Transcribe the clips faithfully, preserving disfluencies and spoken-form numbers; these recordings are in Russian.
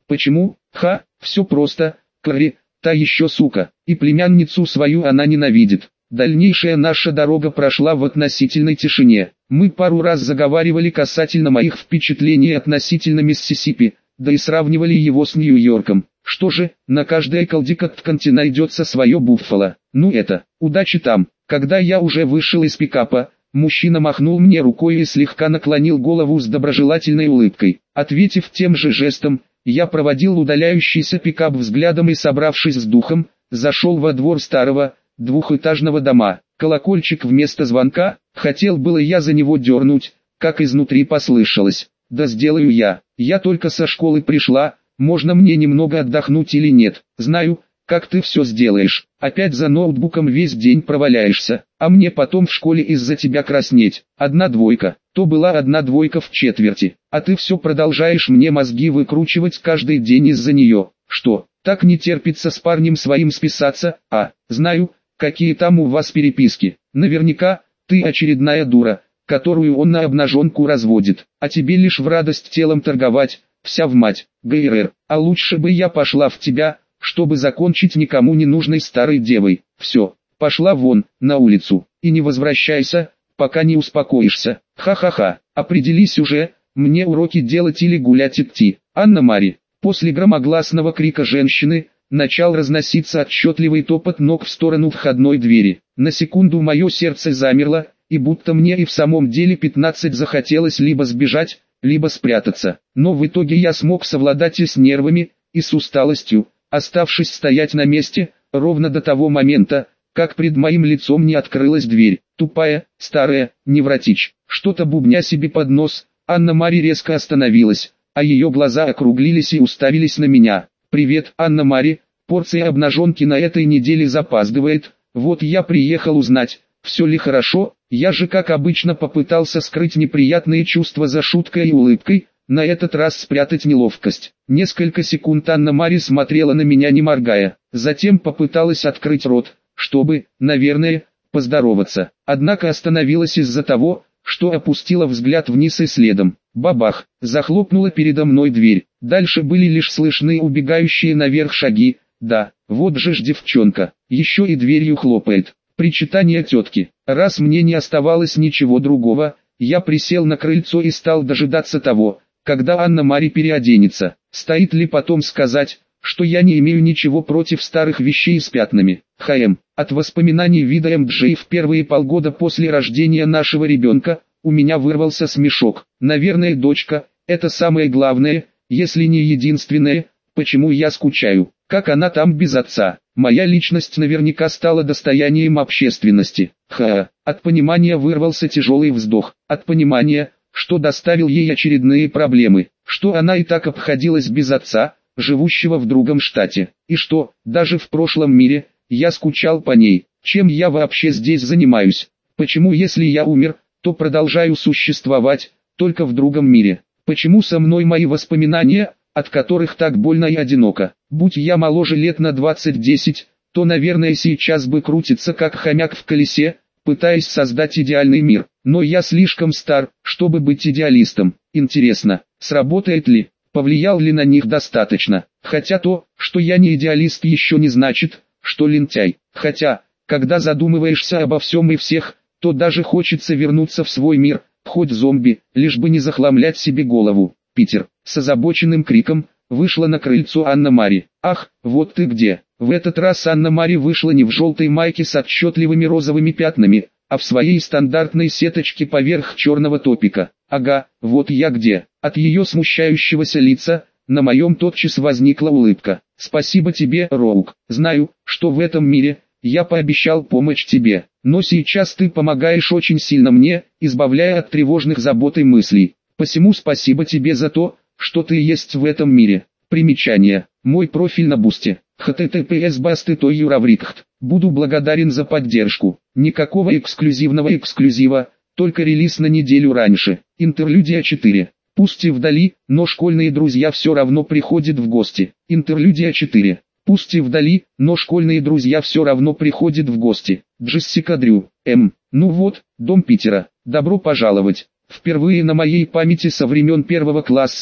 Почему? Ха, все просто, Кэрри, та еще сука, и племянницу свою она ненавидит. Дальнейшая наша дорога прошла в относительной тишине. Мы пару раз заговаривали касательно моих впечатлений относительно Миссисипи, да и сравнивали его с Нью-Йорком. Что же, на каждой колдикоттканте найдется свое буффало. Ну это, удачи там. Когда я уже вышел из пикапа, мужчина махнул мне рукой и слегка наклонил голову с доброжелательной улыбкой. Ответив тем же жестом, я проводил удаляющийся пикап взглядом и, собравшись с духом, зашел во двор старого, двухэтажного дома. Колокольчик вместо звонка, хотел было я за него дернуть, как изнутри послышалось: «Да сделаю я, я только со школы пришла, можно мне немного отдохнуть или нет? Знаю, как ты все сделаешь, опять за ноутбуком весь день проваляешься, а мне потом в школе из-за тебя краснеть. Одна двойка, то была одна двойка в четверти, а ты все продолжаешь мне мозги выкручивать каждый день из-за нее. Что, так не терпится с парнем своим списаться? А, знаю, какие там у вас переписки. Наверняка, ты очередная дура, которую он на обнаженку разводит, а тебе лишь в радость телом торговать, вся в мать. ГРР, а лучше бы я пошла в тебя, чтобы закончить никому не нужной старой девой. Все, пошла вон, на улицу, и не возвращайся, пока не успокоишься. Ха-ха-ха, определись уже, мне уроки делать или гулять идти. Анна-Мари. После громогласного крика женщины, начал разноситься отчетливый топот ног в сторону входной двери. На секунду мое сердце замерло, и будто мне и в самом деле пятнадцать захотелось либо сбежать, либо спрятаться. Но в итоге я смог совладать и с нервами, и с усталостью, оставшись стоять на месте, ровно до того момента, как пред моим лицом не открылась дверь. Тупая, старая, невротич. Что-то бубня себе под нос, Анна-Мари резко остановилась, а ее глаза округлились и уставились на меня. «Привет, Анна-Мари, порция обнаженки на этой неделе запаздывает, вот я приехал узнать, все ли хорошо». Я же как обычно попытался скрыть неприятные чувства за шуткой и улыбкой, на этот раз спрятать неловкость. Несколько секунд Анна-Мари смотрела на меня не моргая, затем попыталась открыть рот, чтобы, наверное, поздороваться. Однако остановилась из-за того, что опустила взгляд вниз и следом. Бабах, захлопнула передо мной дверь. Дальше были лишь слышны убегающие наверх шаги. Да, вот же ж девчонка, еще и дверью хлопает. Причитание тетки. Раз мне не оставалось ничего другого, я присел на крыльцо и стал дожидаться того, когда Анна-Мари переоденется. Стоит ли потом сказать, что я не имею ничего против старых вещей с пятнами. ХМ. От воспоминаний вида эм джей в первые полгода после рождения нашего ребенка, у меня вырвался смешок. Наверное, дочка, это самое главное, если не единственное, почему я скучаю. Как она там без отца? Моя личность наверняка стала достоянием общественности. Ха, от понимания вырвался тяжелый вздох. От понимания, что доставил ей очередные проблемы, что она и так обходилась без отца, живущего в другом штате, и что, даже в прошлом мире, я скучал по ней. Чем я вообще здесь занимаюсь? Почему, если я умер, то продолжаю существовать, только в другом мире? Почему со мной мои воспоминания, от которых так больно и одиноко? Будь я моложе лет на двадцать-десять, то, наверное, сейчас бы крутиться как хомяк в колесе, пытаясь создать идеальный мир. Но я слишком стар, чтобы быть идеалистом. Интересно, сработает ли, повлиял ли на них достаточно? Хотя то, что я не идеалист, еще не значит, что лентяй. Хотя, когда задумываешься обо всем и всех, то даже хочется вернуться в свой мир, хоть зомби, лишь бы не захламлять себе голову. Питер. С озабоченным криком вышла на крыльцо Анна-Мари. «Ах, вот ты где!» В этот раз Анна-Мари вышла не в желтой майке с отчетливыми розовыми пятнами, а в своей стандартной сеточке поверх черного топика. «Ага, вот я где!» От ее смущающегося лица, на моем тотчас возникла улыбка. «Спасибо тебе, Роук. Знаю, что в этом мире, я пообещал помочь тебе, но сейчас ты помогаешь очень сильно мне, избавляя от тревожных забот и мыслей. Посему спасибо тебе за то, что ты есть в этом мире». Примечание. Мой профиль на Бусти. эйч ти ти пи эс басты точка юраврикт. Буду благодарен за поддержку. Никакого эксклюзивного эксклюзива, только релиз на неделю раньше. Интерлюдия четыре. Пусть и вдали, но школьные друзья все равно приходят в гости. Интерлюдия четыре. Пусть и вдали, но школьные друзья все равно приходят в гости. Джессика Дрю. М. Ну вот, дом Питера. Добро пожаловать. Впервые на моей памяти со времен первого класса,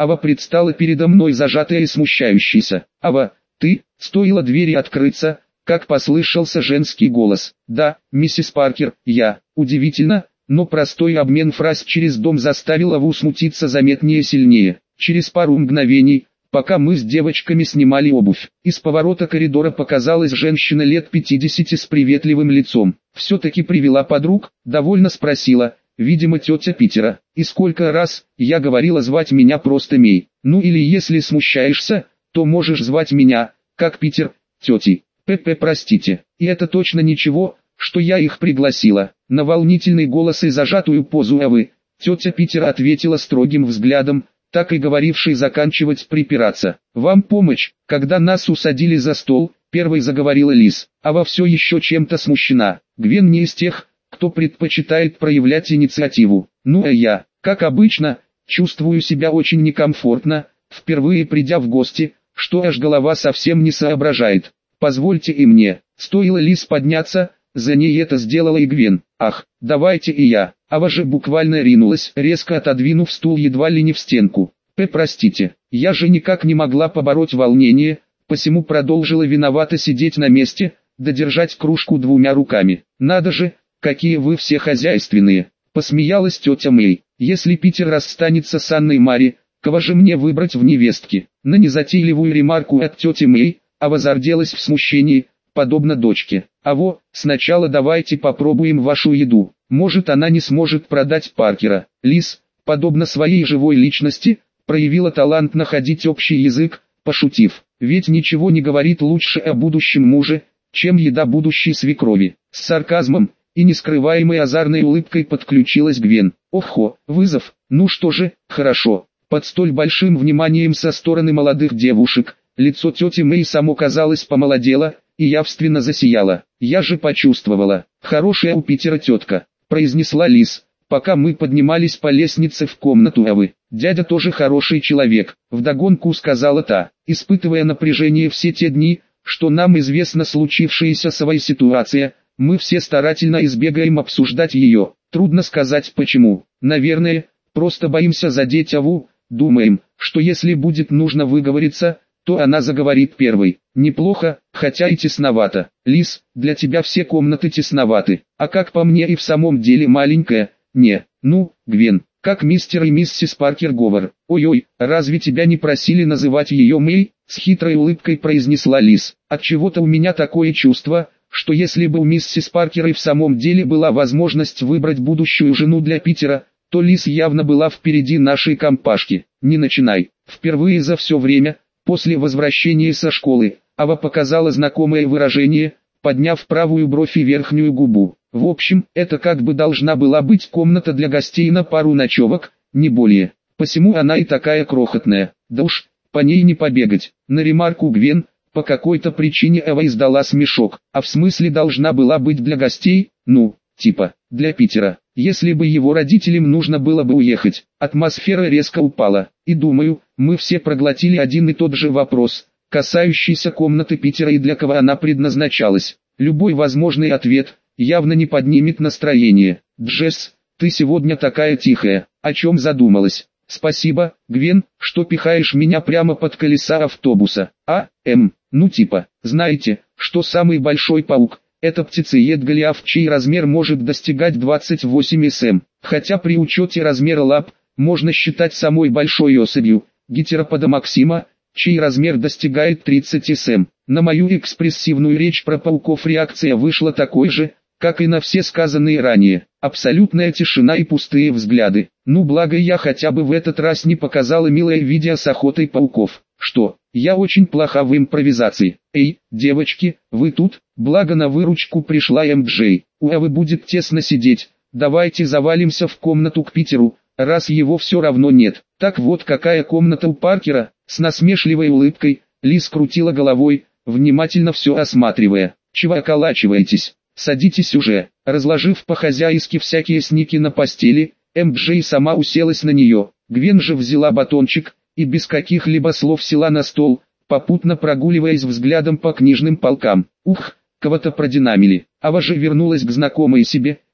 Ава предстала передо мной зажатая и смущающаяся. «Ава, ты?» Стоило двери открыться, как послышался женский голос. «Да, миссис Паркер, я». Удивительно, но простой обмен фраз через дом заставил Аву смутиться заметнее и сильнее. Через пару мгновений, пока мы с девочками снимали обувь, из поворота коридора показалась женщина лет пятидесяти с приветливым лицом. «Все-таки привела подруг?» – довольно спросила, видимо тетя Питера. «И сколько раз я говорила звать меня просто Мей. Ну или если смущаешься, то можешь звать меня, как Питер, тетей. П.П. простите, и это точно ничего, что я их пригласила». На волнительный голос и зажатую позу Авы, тетя Питер ответила строгим взглядом, так и говоривший заканчивать припираться. «Вам помочь?» Когда нас усадили за стол, первой заговорила Лиз. Ава все еще чем-то смущена. Гвен не из тех, кто предпочитает проявлять инициативу. Ну а я, как обычно, чувствую себя очень некомфортно, впервые придя в гости, что аж голова совсем не соображает. «Позвольте и мне». Стоило Лиз подняться, за ней это сделала и Гвен. «Ах, давайте и я». Ава же буквально ринулась, резко отодвинув стул едва ли не в стенку. «П, простите, я же никак не могла побороть волнение, посему продолжила виновато сидеть на месте, додержать кружку двумя руками. Надо же, какие вы все хозяйственные», посмеялась тетя Мэй. «Если Питер расстанется с Анной Мари, кого же мне выбрать в невестке?» На незатейливую ремарку от тети Мэй, Ава зарделась в смущении, подобно дочке. «Аво, сначала давайте попробуем вашу еду. Может, она не сможет продать Паркера». Лиз, подобно своей живой личности, проявила талант находить общий язык, пошутив. «Ведь ничего не говорит лучше о будущем муже, чем еда будущей свекрови». С сарказмом и нескрываемой озорной улыбкой подключилась Гвен. «Охо, вызов, ну что же, хорошо». Под столь большим вниманием со стороны молодых девушек, лицо тети Мэй само казалось помолодело и явственно засияло. «Я же почувствовала, хорошая у Питера тетка», произнесла Лиз, пока мы поднимались по лестнице в комнату Авы. «Дядя тоже хороший человек», вдогонку сказала та, испытывая напряжение все те дни, что нам известна случившаяся с Авой ситуация, мы все старательно избегаем обсуждать ее. Трудно сказать почему. Наверное, просто боимся задеть Аву, думаем, что если будет нужно выговориться, то она заговорит первой. Неплохо, хотя и тесновато. Лиз, для тебя все комнаты тесноваты, а как по мне и в самом деле маленькая. Не, ну, Гвен, как мистер и миссис Паркер Говор. Ой-ой, разве тебя не просили называть ее Мэй? С хитрой улыбкой произнесла Лиз. Отчего-то у меня такое чувство, что если бы у миссис Паркер и в самом деле была возможность выбрать будущую жену для Питера, то Лиз явно была впереди нашей компашки. Не начинай. Впервые за все время, после возвращения со школы, Ава показала знакомое выражение, подняв правую бровь и верхнюю губу. В общем, это как бы должна была быть комната для гостей на пару ночевок, не более. Посему она и такая крохотная. Да уж, по ней не побегать. На ремарку Гвен, по какой-то причине Ава издала смешок. А в смысле должна была быть для гостей? Ну, типа, для Питера. Если бы его родителям нужно было бы уехать, атмосфера резко упала. И думаю, мы все проглотили один и тот же вопрос, касающийся комнаты Питера и для кого она предназначалась. Любой возможный ответ явно не поднимет настроение. «Джесс, ты сегодня такая тихая, о чем задумалась?» «Спасибо, Гвен, что пихаешь меня прямо под колеса автобуса». «А, эм, ну типа, знаете, что самый большой паук? Это птицеед Голиаф, чей размер может достигать двадцать восемь сантиметров, хотя при учете размера лап, можно считать самой большой особью, гетеропода Максима, чей размер достигает тридцать сантиметров. На мою экспрессивную речь про пауков реакция вышла такой же, как и на все сказанные ранее. Абсолютная тишина и пустые взгляды. Ну благо я хотя бы в этот раз не показала милое видео с охотой пауков. Что, я очень плоха в импровизации. Эй, девочки, вы тут? Благо на выручку пришла эм джей. У Авы будет тесно сидеть. Давайте завалимся в комнату к Питеру, раз его все равно нет. Так вот какая комната у Паркера? С насмешливой улыбкой, Лиз крутила головой, внимательно все осматривая. Чего околачиваетесь? Садитесь уже. Разложив по-хозяйски всякие сники на постели, эм джей сама уселась на нее. Гвен же взяла батончик и без каких-либо слов села на стол, попутно прогуливаясь взглядом по книжным полкам. Ух, кого-то продинамили. Ава же вернулась к знакомой себе,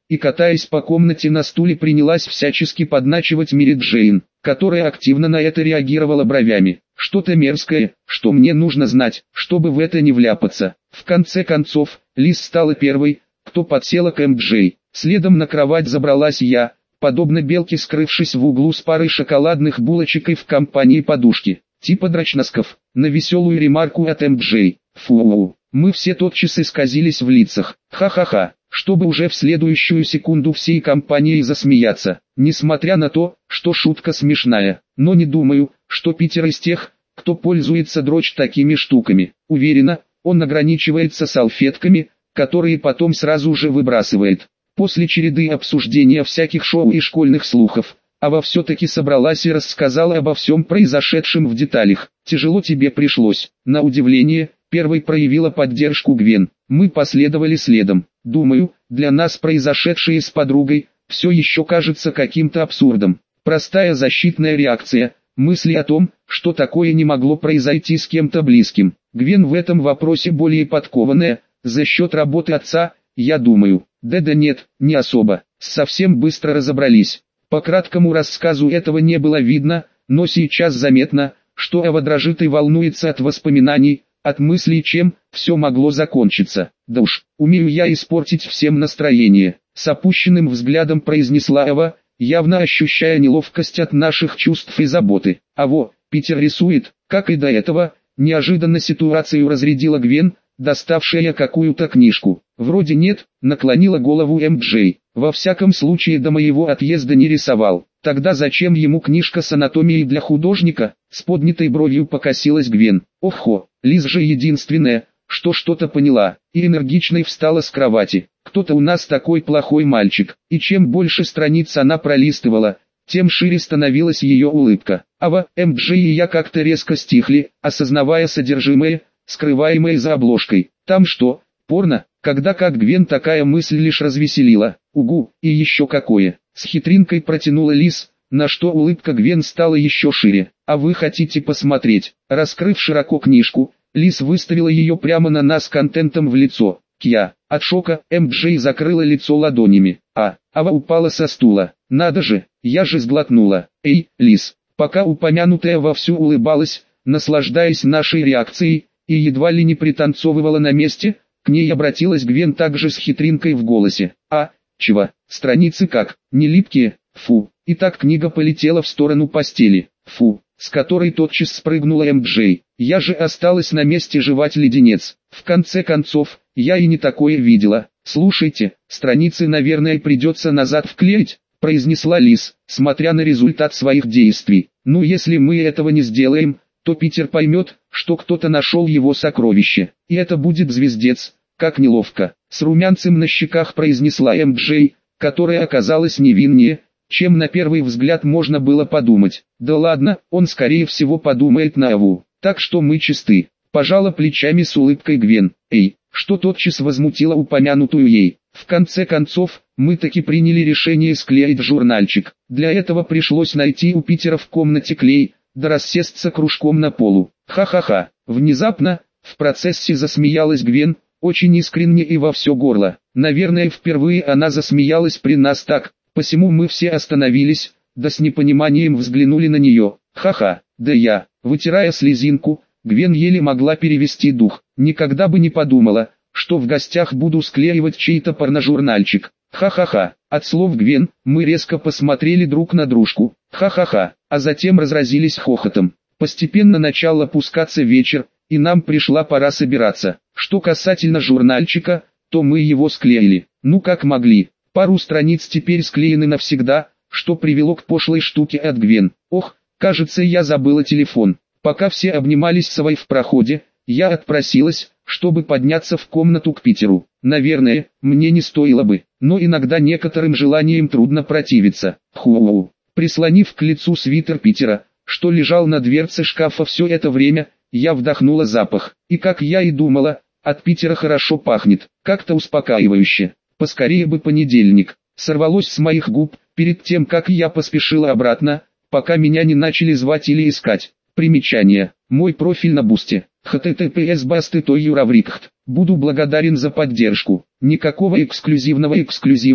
и, катаясь по комнате на стуле, принялась всячески подначивать Мэри Джейн, которая активно на это реагировала бровями. Что-то мерзкое, что мне нужно знать, чтобы в это не вляпаться. В конце концов, Лиз стала первой, кто подсела к эм джей. Следом на кровать забралась я, подобно белке, скрывшись в углу с парой шоколадных булочек и в компании подушки. Типа драчносков, на веселую ремарку от эм джей. Фу, мы все тотчас исказились в лицах. Ха-ха-ха, чтобы уже в следующую секунду всей компанией засмеяться. Несмотря на то, что шутка смешная, но не думаю, что Питер из тех, кто пользуется дрочь такими штуками. Уверена, он ограничивается салфетками, которые потом сразу же выбрасывает. После череды обсуждения всяких шоу и школьных слухов, Ава все-таки собралась и рассказала обо всем произошедшем в деталях. «Тяжело тебе пришлось». На удивление, первой проявила поддержку Гвен. Мы последовали следом. Думаю, для нас произошедшее с подругой все еще кажется каким-то абсурдом. Простая защитная реакция, мысли о том, что такое не могло произойти с кем-то близким. Гвен в этом вопросе более подкованная, за счет работы отца, я думаю. Да-да нет, не особо. Совсем быстро разобрались. По краткому рассказу этого не было видно, но сейчас заметно, что Ава дрожит и волнуется от воспоминаний, от мыслей, чем все могло закончиться. Да уж, умею я испортить всем настроение. С опущенным взглядом произнесла Ава, явно ощущая неловкость от наших чувств и заботы. А во, Питер рисует, как и до этого, неожиданно ситуацию разрядила Гвен, доставшая какую-то книжку. Вроде нет, наклонила голову эм джей. Во всяком случае до моего отъезда не рисовал. Тогда зачем ему книжка с анатомией для художника? С поднятой бровью покосилась Гвен. Охо, Лиз же единственная, что что-то поняла, и энергичной встала с кровати. Кто-то у нас такой плохой мальчик. И чем больше страниц она пролистывала, тем шире становилась ее улыбка. Ава, эм джей и я как-то резко стихли, осознавая содержимое, скрываемое за обложкой. Там что, порно? Когда как Гвен такая мысль лишь развеселила. Угу, и еще какое. С хитринкой протянула Лиз, на что улыбка Гвен стала еще шире. А вы хотите посмотреть? Раскрыв широко книжку, Лиз выставила ее прямо на нас контентом в лицо. Кья. От шока эм джей закрыла лицо ладонями. А, Ава упала со стула. Надо же, я же сглотнула. Эй, Лиз. Пока упомянутая вовсю улыбалась, наслаждаясь нашей реакцией, и едва ли не пританцовывала на месте, к ней обратилась Гвен также с хитринкой в голосе. А, чего, страницы как, не липкие, фу. И так книга полетела в сторону постели, фу, с которой тотчас спрыгнула эм джей. Я же осталась на месте жевать леденец. В конце концов, я и не такое видела. Слушайте, страницы, наверное, придется назад вклеить, произнесла Лиз, смотря на результат своих действий. Ну если мы этого не сделаем, то Питер поймет, что кто-то нашел его сокровище. И это будет звездец, как неловко. С румянцем на щеках произнесла эм джей, которая оказалась невиннее, чем на первый взгляд можно было подумать. Да ладно, он скорее всего подумает на Аву. Так что мы чисты. Пожала плечами с улыбкой Гвен. Эй, что тотчас возмутило упомянутую ей. В конце концов, мы таки приняли решение склеить журнальчик. Для этого пришлось найти у Питера в комнате клей, да рассесться кружком на полу. Ха-ха-ха. Внезапно, в процессе засмеялась Гвен, очень искренне и во все горло. Наверное, впервые она засмеялась при нас так, посему мы все остановились, да с непониманием взглянули на нее. Ха-ха, да я, вытирая слезинку, Гвен еле могла перевести дух. Никогда бы не подумала, что в гостях буду склеивать чей-то порножурнальчик. Ха-ха-ха. От слов Гвен, мы резко посмотрели друг на дружку. Ха-ха-ха. А затем разразились хохотом. Постепенно начал опускаться вечер, и нам пришла пора собираться. Что касательно журнальчика, то мы его склеили. Ну как могли. Пару страниц теперь склеены навсегда, что привело к пошлой штуке от Гвен. Ох, кажется, я забыла телефон. Пока все обнимались с Авой в проходе, я отпросилась, чтобы подняться в комнату к Питеру. Наверное, мне не стоило бы, но иногда некоторым желаниям трудно противиться. Ху-у. Прислонив к лицу свитер Питера, что лежал на дверце шкафа все это время, я вдохнула запах. И как я и думала, от Питера хорошо пахнет, как-то успокаивающе. Поскорее бы понедельник. Сорвалось с моих губ, перед тем как я поспешила обратно, пока меня не начали звать или искать. Примечание. Мой профиль на Бусте. эйч ти ти пи эс басты точка юраврикт. Буду благодарен за поддержку. Никакого эксклюзивного эксклюзива,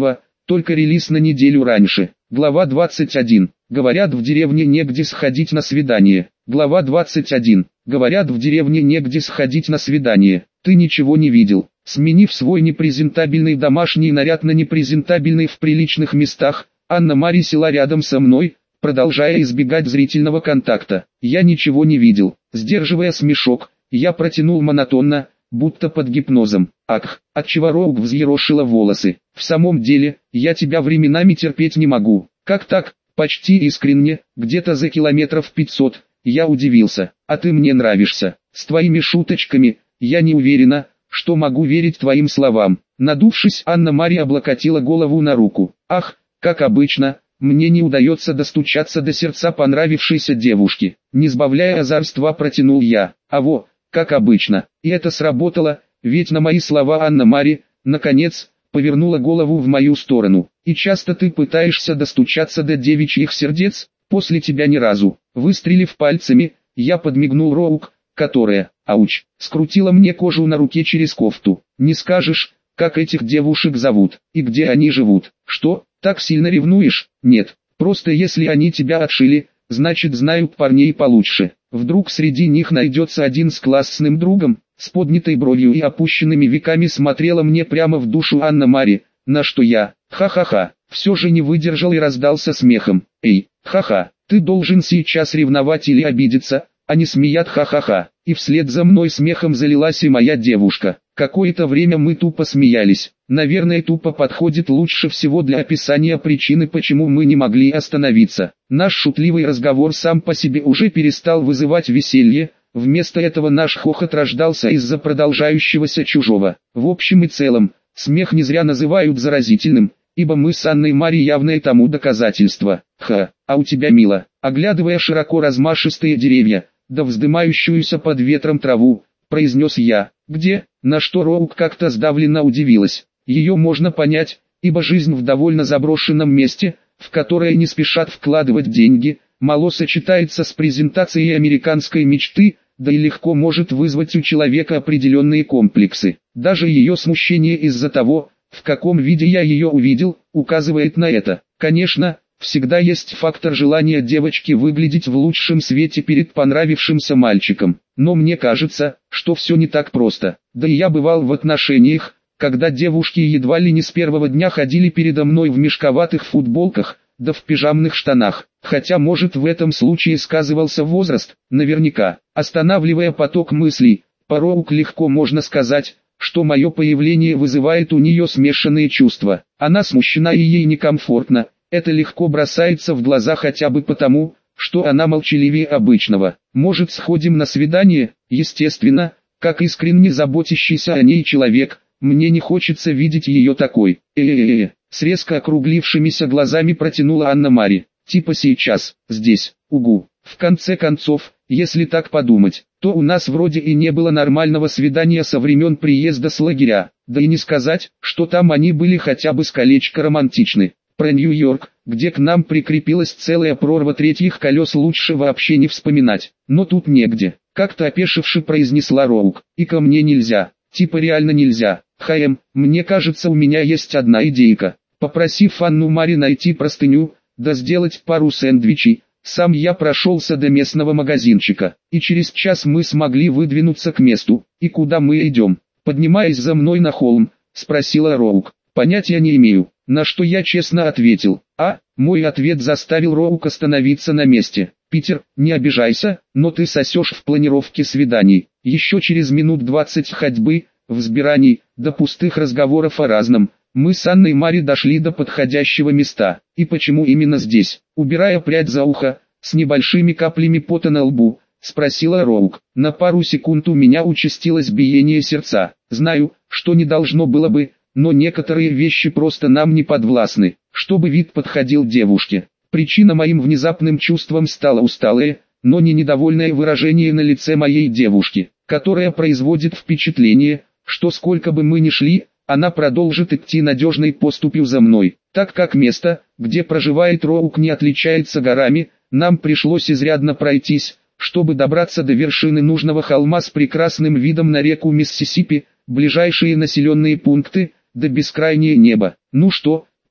только релиз на неделю раньше. Глава двадцать один. Говорят, в деревне негде сходить на свидание. Глава двадцать один. Говорят, в деревне негде сходить на свидание. Ты ничего не видел. Сменив свой непрезентабельный домашний наряд на непрезентабельный в приличных местах, Анна-Мария села рядом со мной, продолжая избегать зрительного контакта. Я ничего не видел. Сдерживая смешок, я протянул монотонно, будто под гипнозом. Ах, отчего Роук взъерошила волосы. В самом деле, я тебя временами терпеть не могу. Как так? Почти искренне, где-то за километров пятьсот. Я удивился. А ты мне нравишься. С твоими шуточками, я не уверена, что могу верить твоим словам. Надувшись, Анна-Мария облокотила голову на руку. Ах, как обычно, мне не удается достучаться до сердца понравившейся девушки. Не сбавляя озорства, протянул я. А во, как обычно. И это сработало, ведь на мои слова Анна-Мария, наконец, повернула голову в мою сторону. И часто ты пытаешься достучаться до девичьих сердец? После тебя ни разу. Выстрелив пальцами, я подмигнул Роук, которая, ауч, скрутила мне кожу на руке через кофту. Не скажешь, как этих девушек зовут, и где они живут. Что, так сильно ревнуешь? Нет, просто если они тебя отшили, значит знают парней получше. Вдруг среди них найдется один с классным другом. С поднятой бровью и опущенными веками смотрела мне прямо в душу Анна-Мария, на что я, ха-ха-ха, все же не выдержал и раздался смехом. Эй, ха-ха, ты должен сейчас ревновать или обидеться, а не смеять ха-ха-ха. И вслед за мной смехом залилась и моя девушка. Какое-то время мы тупо смеялись. Наверное, тупо подходит лучше всего для описания причины, почему мы не могли остановиться. Наш шутливый разговор сам по себе уже перестал вызывать веселье. Вместо этого наш хохот рождался из-за продолжающегося чужого. В общем и целом, смех не зря называют заразительным, ибо мы с Анной-Марией явное тому доказательство. Ха, а у тебя мило. Оглядывая широко размашистые деревья, да вздымающуюся под ветром траву, произнес я. Где? На что Роук как-то сдавленно удивилась. Ее можно понять, ибо жизнь в довольно заброшенном месте, в которое не спешат вкладывать деньги, мало сочетается с презентацией американской мечты, да и легко может вызвать у человека определенные комплексы. Даже ее смущение из-за того, в каком виде я ее увидел, указывает на это. Конечно, всегда есть фактор желания девочки выглядеть в лучшем свете перед понравившимся мальчиком. Но мне кажется, что все не так просто. Да и я бывал в отношениях, когда девушки едва ли не с первого дня ходили передо мной в мешковатых футболках, да в пижамных штанах. Хотя может в этом случае сказывался возраст, наверняка. Останавливая поток мыслей, по Роук легко можно сказать, что мое появление вызывает у нее смешанные чувства. Она смущена и ей некомфортно. Это легко бросается в глаза хотя бы потому, что она молчаливее обычного. Может, сходим на свидание? Естественно, как искренне заботящийся о ней человек, мне не хочется видеть ее такой. Э-э-э, с резко округлившимися глазами протянула Анна-Мария. Типа сейчас, здесь, угу. В конце концов, если так подумать, то у нас вроде и не было нормального свидания со времен приезда с лагеря. Да и не сказать, что там они были хотя бы с колечко романтичны. Про Нью-Йорк, где к нам прикрепилась целая прорва третьих колес, лучше вообще не вспоминать. Но тут негде. Как-то опешивши произнесла Роук. И ко мне нельзя. Типа реально нельзя. Хаем, мне кажется, у меня есть одна идейка. Попросив Анну-Марию найти простыню, да сделать пару сэндвичей, сам я прошелся до местного магазинчика. И через час мы смогли выдвинуться к месту. И куда мы идем? Поднимаясь за мной на холм, спросила Роук. Понятия не имею. На что я честно ответил. А, мой ответ заставил Роук остановиться на месте. Питер, не обижайся, но ты сосешь в планировке свиданий. Еще через минут двадцать ходьбы, взбираний, до пустых разговоров о разном, мы с Анной-Марией дошли до подходящего места. И почему именно здесь? Убирая прядь за ухо, с небольшими каплями пота на лбу, спросила Роук. На пару секунд у меня участилось биение сердца. Знаю, что не должно было бы, но некоторые вещи просто нам не подвластны, чтобы вид подходил девушке. Причина моим внезапным чувствам стало усталое, но не недовольное выражение на лице моей девушки, которое производит впечатление, что сколько бы мы ни шли, она продолжит идти надежной поступью за мной. Так как место, где проживает Роук, не отличается горами, нам пришлось изрядно пройтись, чтобы добраться до вершины нужного холма с прекрасным видом на реку Миссисипи, ближайшие населенные пункты, да бескрайнее небо. Ну что,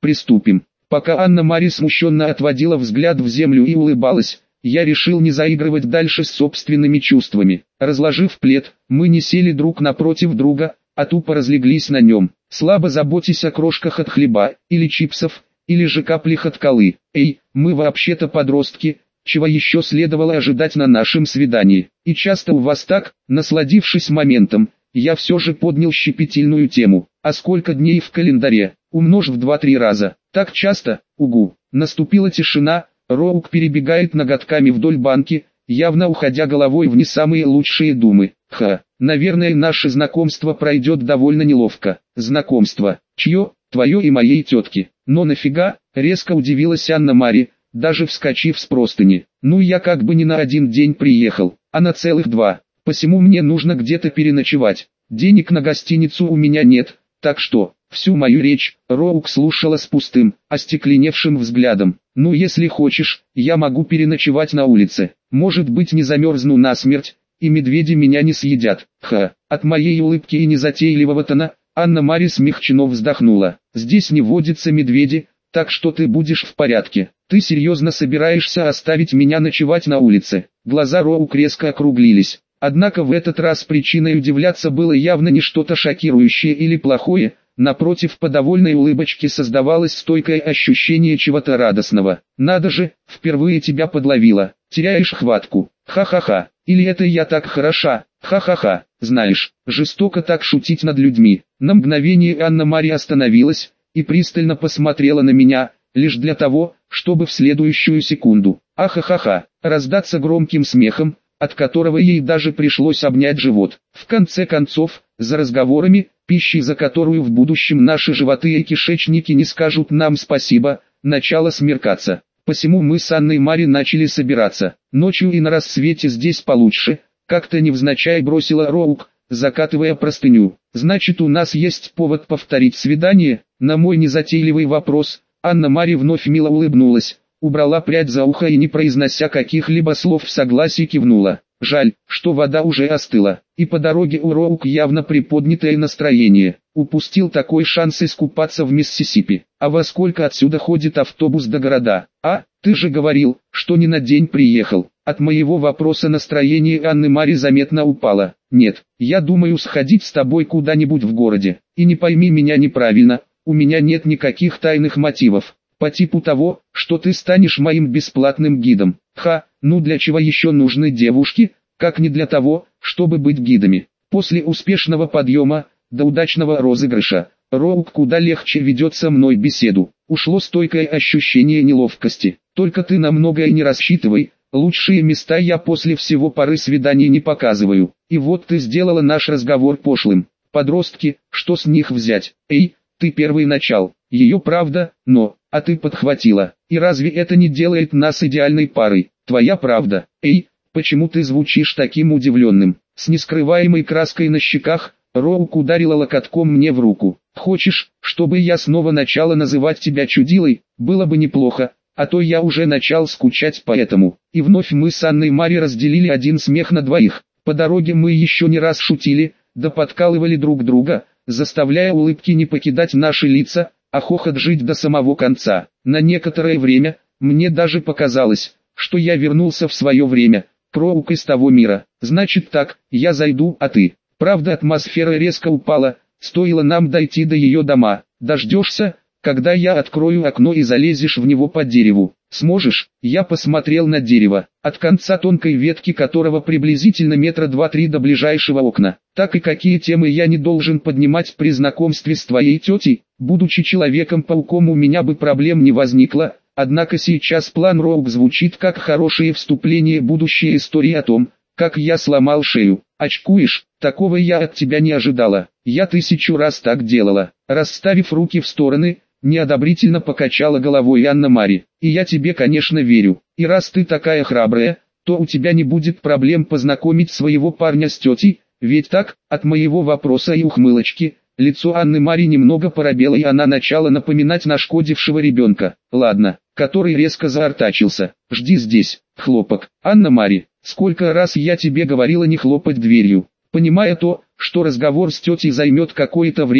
приступим. Пока Анна-Мария смущенно отводила взгляд в землю и улыбалась, я решил не заигрывать дальше с собственными чувствами. Разложив плед, мы не сели друг напротив друга, а тупо разлеглись на нем, слабо заботясь о крошках от хлеба, или чипсов, или же каплях от колы. Эй, мы вообще-то подростки, чего еще следовало ожидать на нашем свидании. И часто у вас так, насладившись моментом, я все же поднял щепетильную тему. А сколько дней в календаре? Умножь в два-три раза. Так часто? Угу. Наступила тишина, Роук перебегает ноготками вдоль банки, явно уходя головой в не самые лучшие думы. Ха, наверное, наше знакомство пройдет довольно неловко. Знакомство? Чье? Твое и моей тетки. Но нафига? Резко удивилась Анна-Мария, даже вскочив с простыни. Ну я как бы не на один день приехал, а на целых два. Посему мне нужно где-то переночевать. Денег на гостиницу у меня нет, так что... Всю мою речь Роук слушала с пустым, остекленевшим взглядом. «Ну если хочешь, я могу переночевать на улице. Может быть не замерзну насмерть, и медведи меня не съедят». Ха, от моей улыбки и незатейливого тона, Анна-Мария смягченно вздохнула. «Здесь не водятся медведи, так что ты будешь в порядке. Ты серьезно собираешься оставить меня ночевать на улице?» Глаза Роук резко округлились. Однако в этот раз причиной удивляться было явно не что-то шокирующее или плохое. Напротив, по довольной улыбочке создавалось стойкое ощущение чего-то радостного. «Надо же, впервые тебя подловила. Теряешь хватку. Ха-ха-ха. Или это я так хороша? Ха-ха-ха. Знаешь, жестоко так шутить над людьми». На мгновение Анна-Мария остановилась и пристально посмотрела на меня, лишь для того, чтобы в следующую секунду «Ахахаха» раздаться громким смехом, от которого ей даже пришлось обнять живот. В конце концов, за разговорами, пищей за которую в будущем наши животы и кишечники не скажут нам спасибо, начало смеркаться. Посему мы с Анной-Марией начали собираться. Ночью и на рассвете здесь получше, как-то невзначай бросила Роук, закатывая простыню. Значит, у нас есть повод повторить свидание? На мой незатейливый вопрос, Анна-Мария вновь мило улыбнулась, убрала прядь за ухо и не произнося каких-либо слов в согласии кивнула. Жаль, что вода уже остыла, и по дороге у Роук явно приподнятое настроение. Упустил такой шанс искупаться в Миссисипи. А во сколько отсюда ходит автобус до города? А, ты же говорил, что не на день приехал. От моего вопроса настроение Анны-Марии заметно упало. Нет, я думаю сходить с тобой куда-нибудь в городе. И не пойми меня неправильно, у меня нет никаких тайных мотивов. По типу того, что ты станешь моим бесплатным гидом. Ха, ну для чего еще нужны девушки, как не для того, чтобы быть гидами. После успешного подъема, до удачного розыгрыша, Роук куда легче ведет со мной беседу. Ушло стойкое ощущение неловкости. Только ты на многое не рассчитывай, лучшие места я после всего пары свиданий не показываю. И вот ты сделала наш разговор пошлым. Подростки, что с них взять? Эй, ты первый начал. Ее правда, но... А ты подхватила. И разве это не делает нас идеальной парой? Твоя правда. Эй, почему ты звучишь таким удивленным? С нескрываемой краской на щеках, Роук ударила локотком мне в руку. Хочешь, чтобы я снова начала называть тебя чудилой? Было бы неплохо, а то я уже начал скучать по этому. И вновь мы с Анной-Марией разделили один смех на двоих. По дороге мы еще не раз шутили, да подкалывали друг друга, заставляя улыбки не покидать наши лица, а хохот жить до самого конца. На некоторое время, мне даже показалось, что я вернулся в свое время, Роук из того мира. Значит так, я зайду, а ты. Правда, атмосфера резко упала, стоило нам дойти до ее дома. Дождешься, когда я открою окно и залезешь в него по дереву? Сможешь? Я посмотрел на дерево, от конца тонкой ветки которого приблизительно метра два-три до ближайшего окна. Так и какие темы я не должен поднимать при знакомстве с твоей тетей? Будучи Человеком-пауком, у меня бы проблем не возникло, однако сейчас план Роук звучит как хорошее вступление будущей истории о том, как я сломал шею. Очкуешь? Такого я от тебя не ожидала. Я тысячу раз так делала. Расставив руки в стороны, неодобрительно покачала головой Анна-Мария. И я тебе, конечно, верю. И раз ты такая храбрая, то у тебя не будет проблем познакомить своего парня с тетей, ведь так? От моего вопроса и ухмылочки, лицо Анны-Марии немного поробело, и она начала напоминать нашкодившего ребенка. Ладно, который резко заортачился. Жди здесь. Хлопок. Анна-Мария, сколько раз я тебе говорила не хлопать дверью. Понимая то, что разговор с тетей займет какое-то время,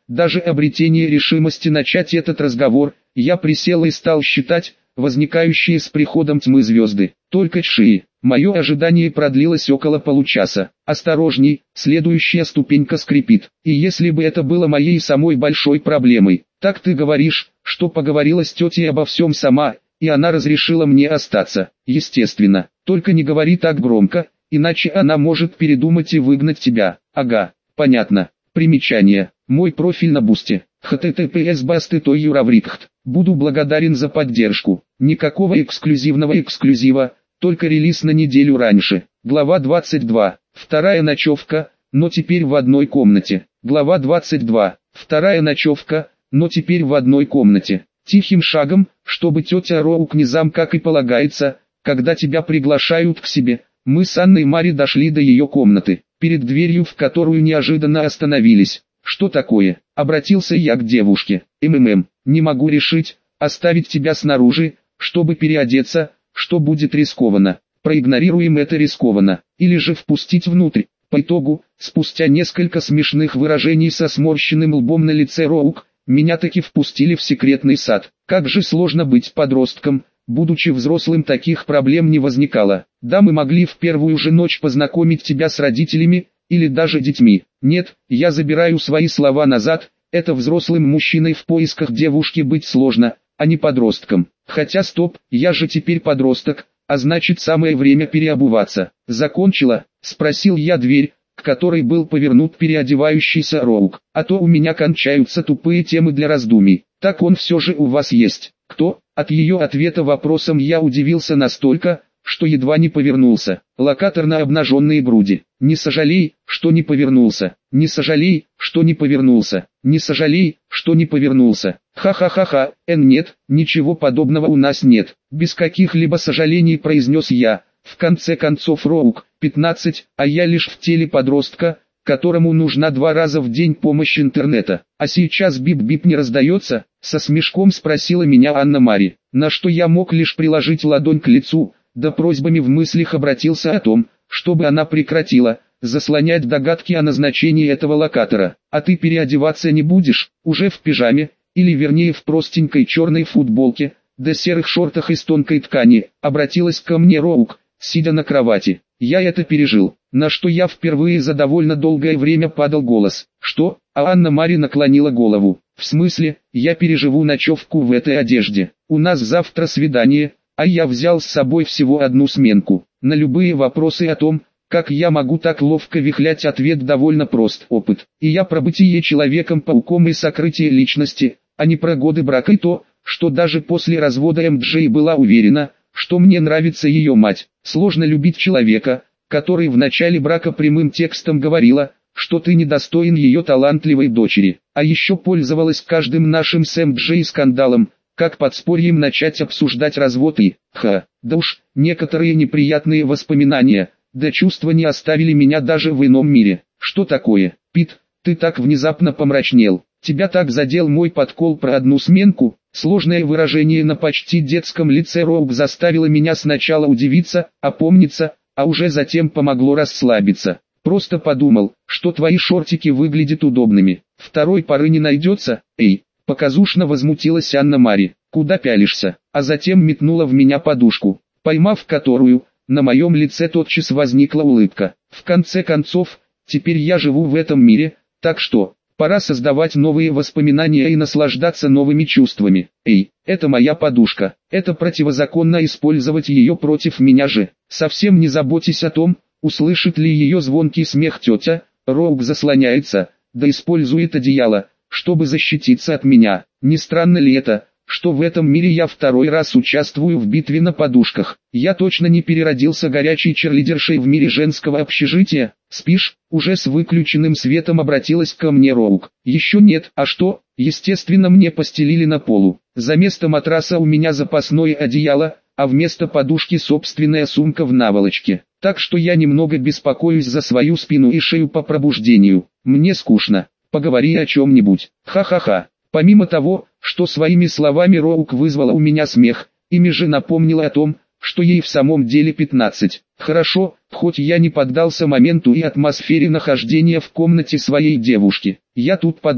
даже обретение решимости начать этот разговор, я присел и стал считать возникающие с приходом тьмы звезды. Только чши. Мое ожидание продлилось около получаса. Осторожней, следующая ступенька скрипит. И если бы это было моей самой большой проблемой. Так ты говоришь, что поговорила с тетей обо всем сама, и она разрешила мне остаться. Естественно, только не говори так громко, иначе она может передумать и выгнать тебя. Ага, понятно. Примечание. Мой профиль на Бусти. эйч ти ти пи эс басты точка юраврикхт. Буду благодарен за поддержку. Никакого эксклюзивного эксклюзива, только релиз на неделю раньше. Глава двадцать два. Вторая ночевка, но теперь в одной комнате. Глава двадцать два. Вторая ночевка, но теперь в одной комнате. Тихим шагом, чтобы тетя Роук не зам, как и полагается, когда тебя приглашают к себе, мы с Анной Мари дошли до ее комнаты, перед дверью в которую неожиданно остановились. «Что такое?» — обратился я к девушке. «МММ, не могу решить, оставить тебя снаружи, чтобы переодеться, что будет рискованно. Проигнорируем это рискованно, или же впустить внутрь». По итогу, спустя несколько смешных выражений со сморщенным лбом на лице Роук, меня таки впустили в секретный сад. Как же сложно быть подростком, будучи взрослым, таких проблем не возникало. Да, мы могли в первую же ночь познакомить тебя с родителями, или даже детьми. Нет, я забираю свои слова назад, это взрослым мужчиной в поисках девушки быть сложно, а не подростком. Хотя стоп, я же теперь подросток, а значит самое время переобуваться. Закончила? Спросил я дверь, к которой был повернут переодевающийся Роук. А то у меня кончаются тупые темы для раздумий. Так он все же у вас есть. Кто? От ее ответа вопросом я удивился настолько, что едва не повернулся. Локатор на обнаженные груди. Не сожалей, что не повернулся. Не сожалей, что не повернулся. Не сожалей, что не повернулся. Ха-ха-ха-ха, эн нет, ничего подобного у нас нет. Без каких-либо сожалений произнес я. В конце концов Роук, пятнадцать, а я лишь в теле подростка, которому нужна два раза в день помощь интернета. А сейчас бип-бип не раздается? Со смешком спросила меня Анна Мари, на что я мог лишь приложить ладонь к лицу, да просьбами в мыслях обратился о том, чтобы она прекратила заслонять догадки о назначении этого локатора. А ты переодеваться не будешь, уже в пижаме, или вернее в простенькой черной футболке, да серых шортах из тонкой ткани, обратилась ко мне Роук, сидя на кровати. Я это пережил, на что я впервые за довольно долгое время подал голос. Что? А Анна Мари наклонила голову. В смысле, я переживу ночевку в этой одежде. У нас завтра свидание, а я взял с собой всего одну сменку. На любые вопросы о том, как я могу так ловко вихлять, ответ довольно прост. Опыт. И я про бытие Человеком-пауком и сокрытие личности, а не про годы брака и то, что даже после развода эм джей была уверена, что мне нравится ее мать. Сложно любить человека, который в начале брака прямым текстом говорила, что ты недостоин ее талантливой дочери. А еще пользовалась каждым нашим с эм джей скандалом, как подспорьем начать обсуждать развод и, ха, да уж, некоторые неприятные воспоминания, да чувства не оставили меня даже в ином мире. Что такое, Пит, ты так внезапно помрачнел? Тебя так задел мой подкол про одну сменку? Сложное выражение на почти детском лице Роук заставило меня сначала удивиться, опомниться, а уже затем помогло расслабиться. Просто подумал, что твои шортики выглядят удобными. Второй пары не найдется? Эй, показушно возмутилась Анна Мари. Куда пялишься? А затем метнула в меня подушку, поймав которую, на моем лице тотчас возникла улыбка. В конце концов, теперь я живу в этом мире, так что, пора создавать новые воспоминания и наслаждаться новыми чувствами. Эй, это моя подушка, это противозаконно использовать ее против меня же. Совсем не заботьтесь о том, услышит ли ее звонкий смех тетя. Роук заслоняется, да использует одеяло, чтобы защититься от меня. Не странно ли это, что в этом мире я второй раз участвую в битве на подушках? Я точно не переродился горячей черлидершей в мире женского общежития? Спишь? Уже с выключенным светом обратилась ко мне Роук. Еще нет. А что? Естественно, мне постелили на полу. За место матраса у меня запасное одеяло, а вместо подушки собственная сумка в наволочке. Так что я немного беспокоюсь за свою спину и шею по пробуждению. Мне скучно. Поговори о чем-нибудь. Ха-ха-ха. Помимо того, что своими словами Роук вызвала у меня смех, ими же напомнила о том, что ей в самом деле пятнадцать. Хорошо, хоть я не поддался моменту и атмосфере нахождения в комнате своей девушки. Я тут подумал,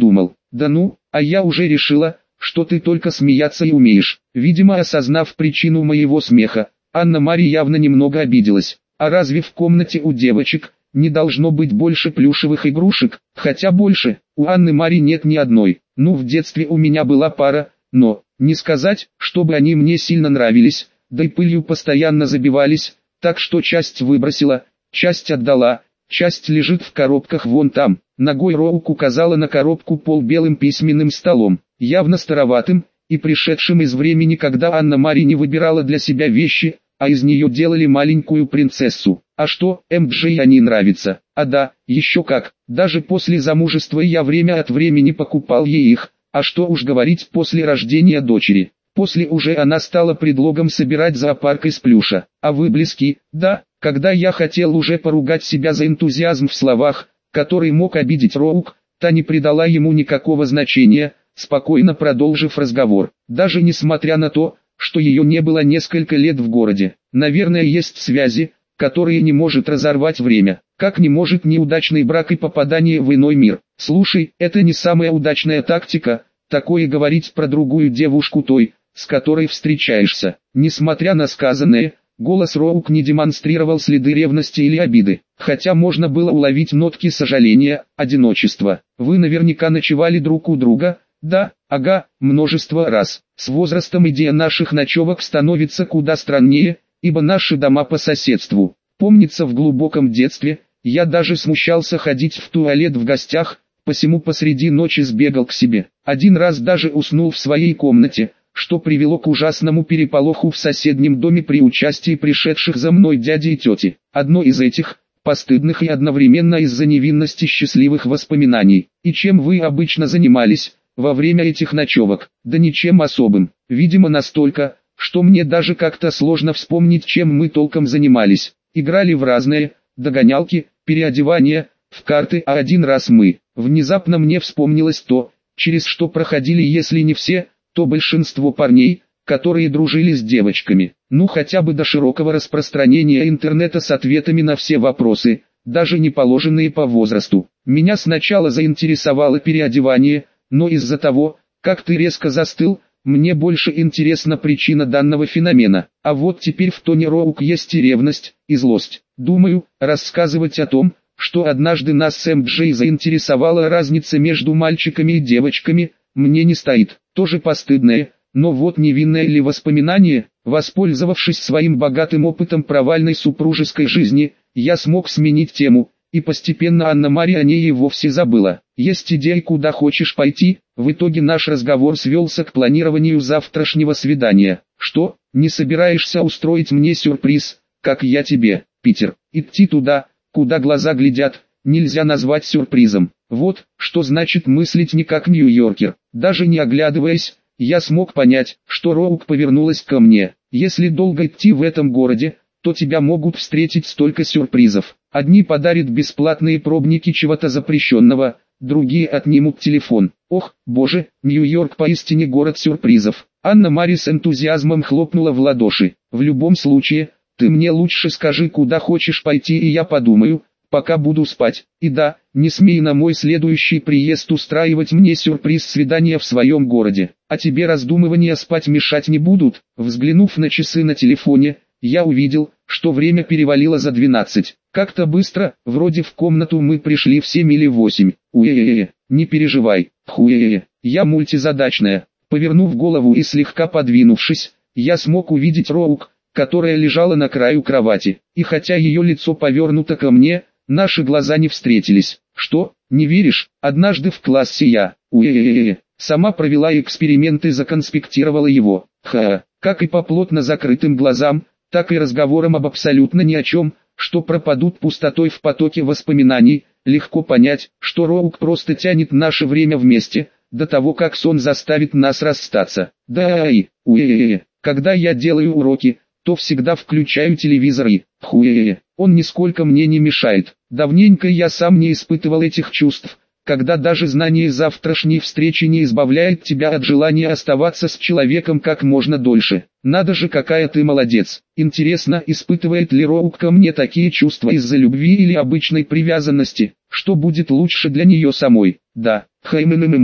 Да ну, а я уже решила, что ты только смеяться и умеешь. Видимо, осознав причину моего смеха, Анна-Мария явно немного обиделась. А разве в комнате у девочек не должно быть больше плюшевых игрушек? Хотя больше, у Анны-Марии нет ни одной. Ну, в детстве у меня была пара, но, не сказать, чтобы они мне сильно нравились, да и пылью постоянно забивались, так что часть выбросила, часть отдала, часть лежит в коробках вон там. Ногой Роук указала на коробку пол белым письменным столом, явно староватым, и пришедшим из времени, когда Анна-Мария не выбирала для себя вещи, а из нее делали маленькую принцессу. А что, эм джей они нравится? А да, еще как, даже после замужества я время от времени покупал ей их, а что уж говорить после рождения дочери. После уже она стала предлогом собирать зоопарк из плюша. А вы близки? Да, когда я хотел уже поругать себя за энтузиазм в словах, который мог обидеть Роук, та не придала ему никакого значения, спокойно продолжив разговор. Даже несмотря на то, что ее не было несколько лет в городе. Наверное, есть связи, которые не может разорвать время. Как не может неудачный брак и попадание в иной мир. Слушай, это не самая удачная тактика, такое говорить про другую девушку той, с которой встречаешься. Несмотря на сказанное, голос Роук не демонстрировал следы ревности или обиды, хотя можно было уловить нотки сожаления, одиночества. Вы наверняка ночевали друг у друга? Да, ага, множество раз. С возрастом идея наших ночевок становится куда страннее, ибо наши дома по соседству. Помнится, в глубоком детстве, я даже смущался ходить в туалет в гостях, посему посреди ночи сбегал к себе. Один раз даже уснул в своей комнате, что привело к ужасному переполоху в соседнем доме при участии пришедших за мной дяди и тети. Одно из этих, постыдных и одновременно из-за невинности счастливых воспоминаний. И чем вы обычно занимались во время этих ночевок? Да ничем особым. Видимо, настолько, что мне даже как-то сложно вспомнить, чем мы толком занимались. Играли в разные догонялки, переодевания, в карты, а один раз мы. Внезапно мне вспомнилось то, через что проходили если не все, то большинство парней, которые дружили с девочками. Ну хотя бы до широкого распространения интернета с ответами на все вопросы, даже не положенные по возрасту. Меня сначала заинтересовало переодевание, но из-за того, как ты резко застыл, мне больше интересна причина данного феномена. А вот теперь в тоне Роук есть и ревность, и злость. Думаю, рассказывать о том, что однажды нас с эм джей заинтересовала разница между мальчиками и девочками, мне не стоит. Тоже постыдное, но вот невинное ли воспоминание, воспользовавшись своим богатым опытом провальной супружеской жизни, я смог сменить тему, и постепенно Анна-Мария о ней и вовсе забыла. Есть идея, куда хочешь пойти? В итоге наш разговор свелся к планированию завтрашнего свидания. Что, не собираешься устроить мне сюрприз, как я тебе, Питер? Идти туда, куда глаза глядят, нельзя назвать сюрпризом. Вот, что значит мыслить не как нью-йоркер. Даже не оглядываясь, я смог понять, что Роук повернулась ко мне. Если долго идти в этом городе, то тебя могут встретить столько сюрпризов. Одни подарят бесплатные пробники чего-то запрещенного, другие отнимут телефон. Ох, боже, Нью-Йорк поистине город сюрпризов. Анна-Мария с энтузиазмом хлопнула в ладоши. В любом случае, ты мне лучше скажи, куда хочешь пойти, и я подумаю, пока буду спать. И да, не смей на мой следующий приезд устраивать мне сюрприз свидания в своем городе. А тебе раздумывания спать мешать не будут. Взглянув на часы на телефоне, я увидел, что время перевалило за двенадцать. Как-то быстро, вроде в комнату мы пришли в семь или восемь. Уе-е-е, не переживай, хуе-е-е, я мультизадачная. Повернув голову и слегка подвинувшись, я смог увидеть Роук, которая лежала на краю кровати. И хотя ее лицо повернуто ко мне, наши глаза не встретились. Что, не веришь? Однажды в классе я, уе-е-е, сама провела эксперимент и законспектировала его. Ха, как и по плотно закрытым глазам, так и разговорам об абсолютно ни о чем, что пропадут пустотой в потоке воспоминаний. Легко понять, что Роук просто тянет наше время вместе, до того как сон заставит нас расстаться. Да и, уе-е-е, когда я делаю уроки, то всегда включаю телевизор и, хуе-е-е, он нисколько мне не мешает. Давненько я сам не испытывал этих чувств, когда даже знание завтрашней встречи не избавляет тебя от желания оставаться с человеком как можно дольше. Надо же, какая ты молодец. Интересно, испытывает ли Роук ко мне такие чувства из-за любви или обычной привязанности? Что будет лучше для нее самой? Да, хэм-эм-эм-эм.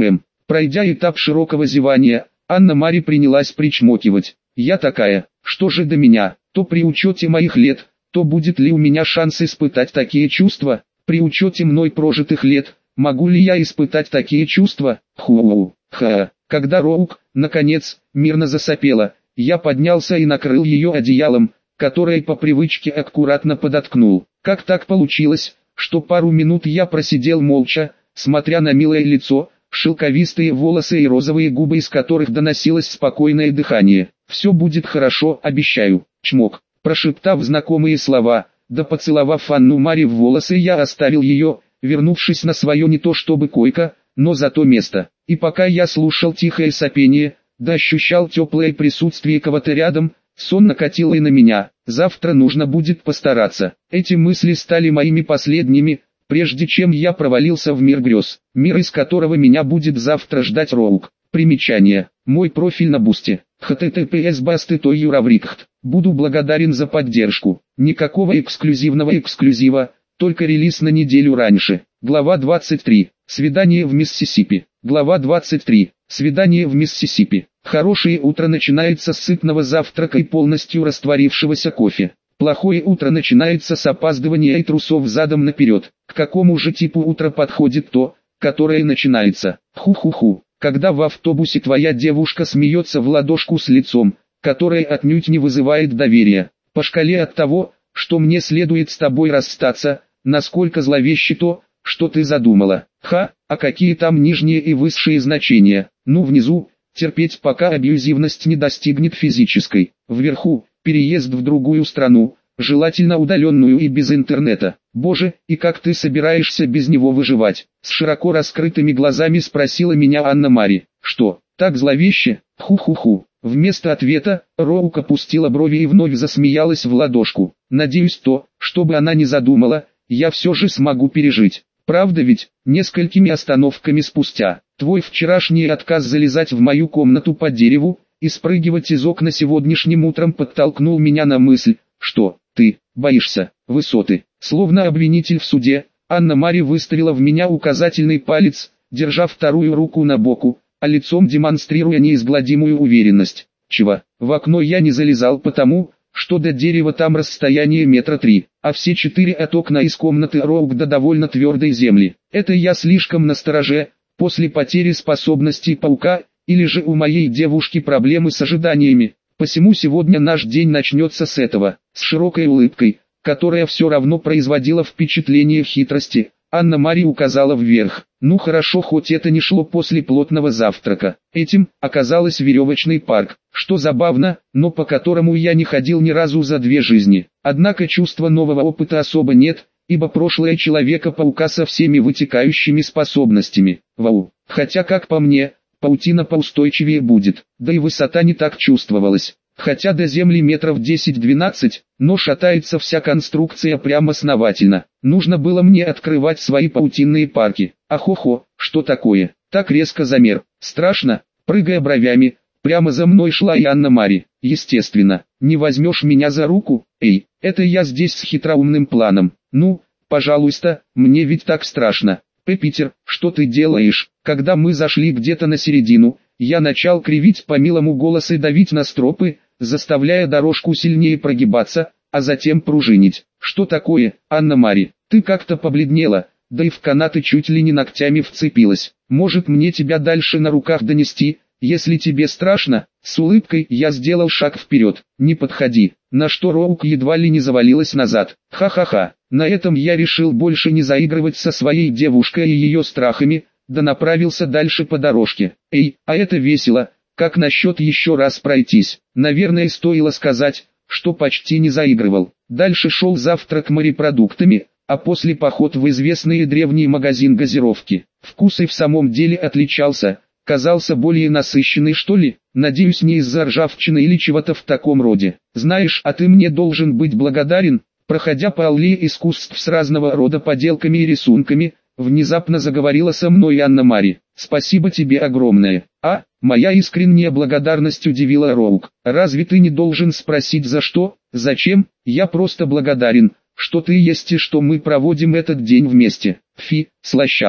Пройдя этап широкого зевания, Анна-Мари принялась причмокивать. Я такая, что же до меня, то при учете моих лет, то будет ли у меня шанс испытать такие чувства, при учете мной прожитых лет, могу ли я испытать такие чувства, ху ха. Когда Роук, наконец, мирно засопела, я поднялся и накрыл ее одеялом, которое по привычке аккуратно подоткнул. Как так получилось, что пару минут я просидел молча, смотря на милое лицо, шелковистые волосы и розовые губы, из которых доносилось спокойное дыхание. «Все будет хорошо, обещаю», чмок. Прошептав знакомые слова, да поцеловав Анну-Мари в волосы, я оставил ее, вернувшись на свое не то чтобы койко, но зато место. И пока я слушал тихое сопение, да ощущал теплое присутствие кого-то рядом, сон накатил и на меня. Завтра нужно будет постараться. Эти мысли стали моими последними, прежде чем я провалился в мир грез, мир, из которого меня будет завтра ждать Роук. Примечание. Мой профиль на Бусти. эйч ти ти пи эс басты точка юраврикт. Буду благодарен за поддержку. Никакого эксклюзивного эксклюзива, только релиз на неделю раньше. Глава двадцать три. Свидание в Миссисипи. Глава двадцать три. Свидание в Миссисипи. Хорошее утро начинается с сытного завтрака и полностью растворившегося кофе. Плохое утро начинается с опаздывания и трусов задом наперед. К какому же типу утра подходит то, которое начинается? Ху-ху-ху. Когда в автобусе твоя девушка смеется в ладошку с лицом, которое отнюдь не вызывает доверия. По шкале от того, что мне следует с тобой расстаться, насколько зловеще то, что ты задумала. Ха, а какие там нижние и высшие значения? Ну внизу, терпеть пока абьюзивность не достигнет физической. Вверху, переезд в другую страну, желательно удаленную и без интернета. Боже, и как ты собираешься без него выживать? С широко раскрытыми глазами спросила меня Анна-Мари. Что, так зловеще? Ху-ху-ху. Вместо ответа, Роук опустила брови и вновь засмеялась в ладошку. Надеюсь, то, что бы она ни задумала, я все же смогу пережить. Правда ведь, несколькими остановками спустя, твой вчерашний отказ залезать в мою комнату по дереву и спрыгивать из окна сегодняшним утром подтолкнул меня на мысль, что ты боишься высоты. Словно обвинитель в суде, Анна-Мари выставила в меня указательный палец, держа вторую руку на боку, а лицом демонстрируя неизгладимую уверенность. Чего? В окно я не залезал потому, что до дерева там расстояние метра три, а все четыре от окна из комнаты Роук до довольно твердой земли. Это я слишком настороже, после потери способностей паука, или же у моей девушки проблемы с ожиданиями. Посему сегодня наш день начнется с этого. С широкой улыбкой, которая все равно производила впечатление хитрости, Анна-Мари указала вверх. Ну хорошо, хоть это не шло после плотного завтрака. Этим оказалось веревочный парк, что забавно, но по которому я не ходил ни разу за две жизни. Однако чувства нового опыта особо нет, ибо прошлое Человека-паука со всеми вытекающими способностями. Вау. Хотя как по мне, паутина поустойчивее будет, да и высота не так чувствовалась. Хотя до земли метров десять-двенадцать, но шатается вся конструкция прямо основательно. Нужно было мне открывать свои паутинные парки. Ахо-хо, что такое? Так резко замер. Страшно, прыгая бровями, прямо за мной шла и Анна-Мари. Естественно, не возьмешь меня за руку? Эй, это я здесь с хитроумным планом. Ну, пожалуйста, мне ведь так страшно. Пепитер, что ты делаешь? Когда мы зашли где-то на середину, я начал кривить по милому голосу и давить на стропы, заставляя дорожку сильнее прогибаться, а затем пружинить. Что такое, Анна-Мари? Ты как-то побледнела, да и в канаты чуть ли не ногтями вцепилась. Может мне тебя дальше на руках донести, если тебе страшно? С улыбкой я сделал шаг вперед. Не подходи. На что Роук едва ли не завалилась назад. Ха-ха-ха. На этом я решил больше не заигрывать со своей девушкой и ее страхами, да направился дальше по дорожке. Эй, а это весело. Как насчет еще раз пройтись? Наверное, стоило сказать, что почти не заигрывал. Дальше шел завтрак морепродуктами, а после поход в известный древний магазин газировки. Вкус и в самом деле отличался, казался более насыщенный, что ли. Надеюсь, не из-за ржавчины или чего-то в таком роде. Знаешь, а ты мне должен быть благодарен. Проходя по аллее искусств с разного рода поделками и рисунками, внезапно заговорила со мной Анна-Мари. Спасибо тебе огромное. А, моя искренняя благодарность удивила Роук. Разве ты не должен спросить за что? Зачем? Я просто благодарен, что ты есть и что мы проводим этот день вместе. Фи, слащаво.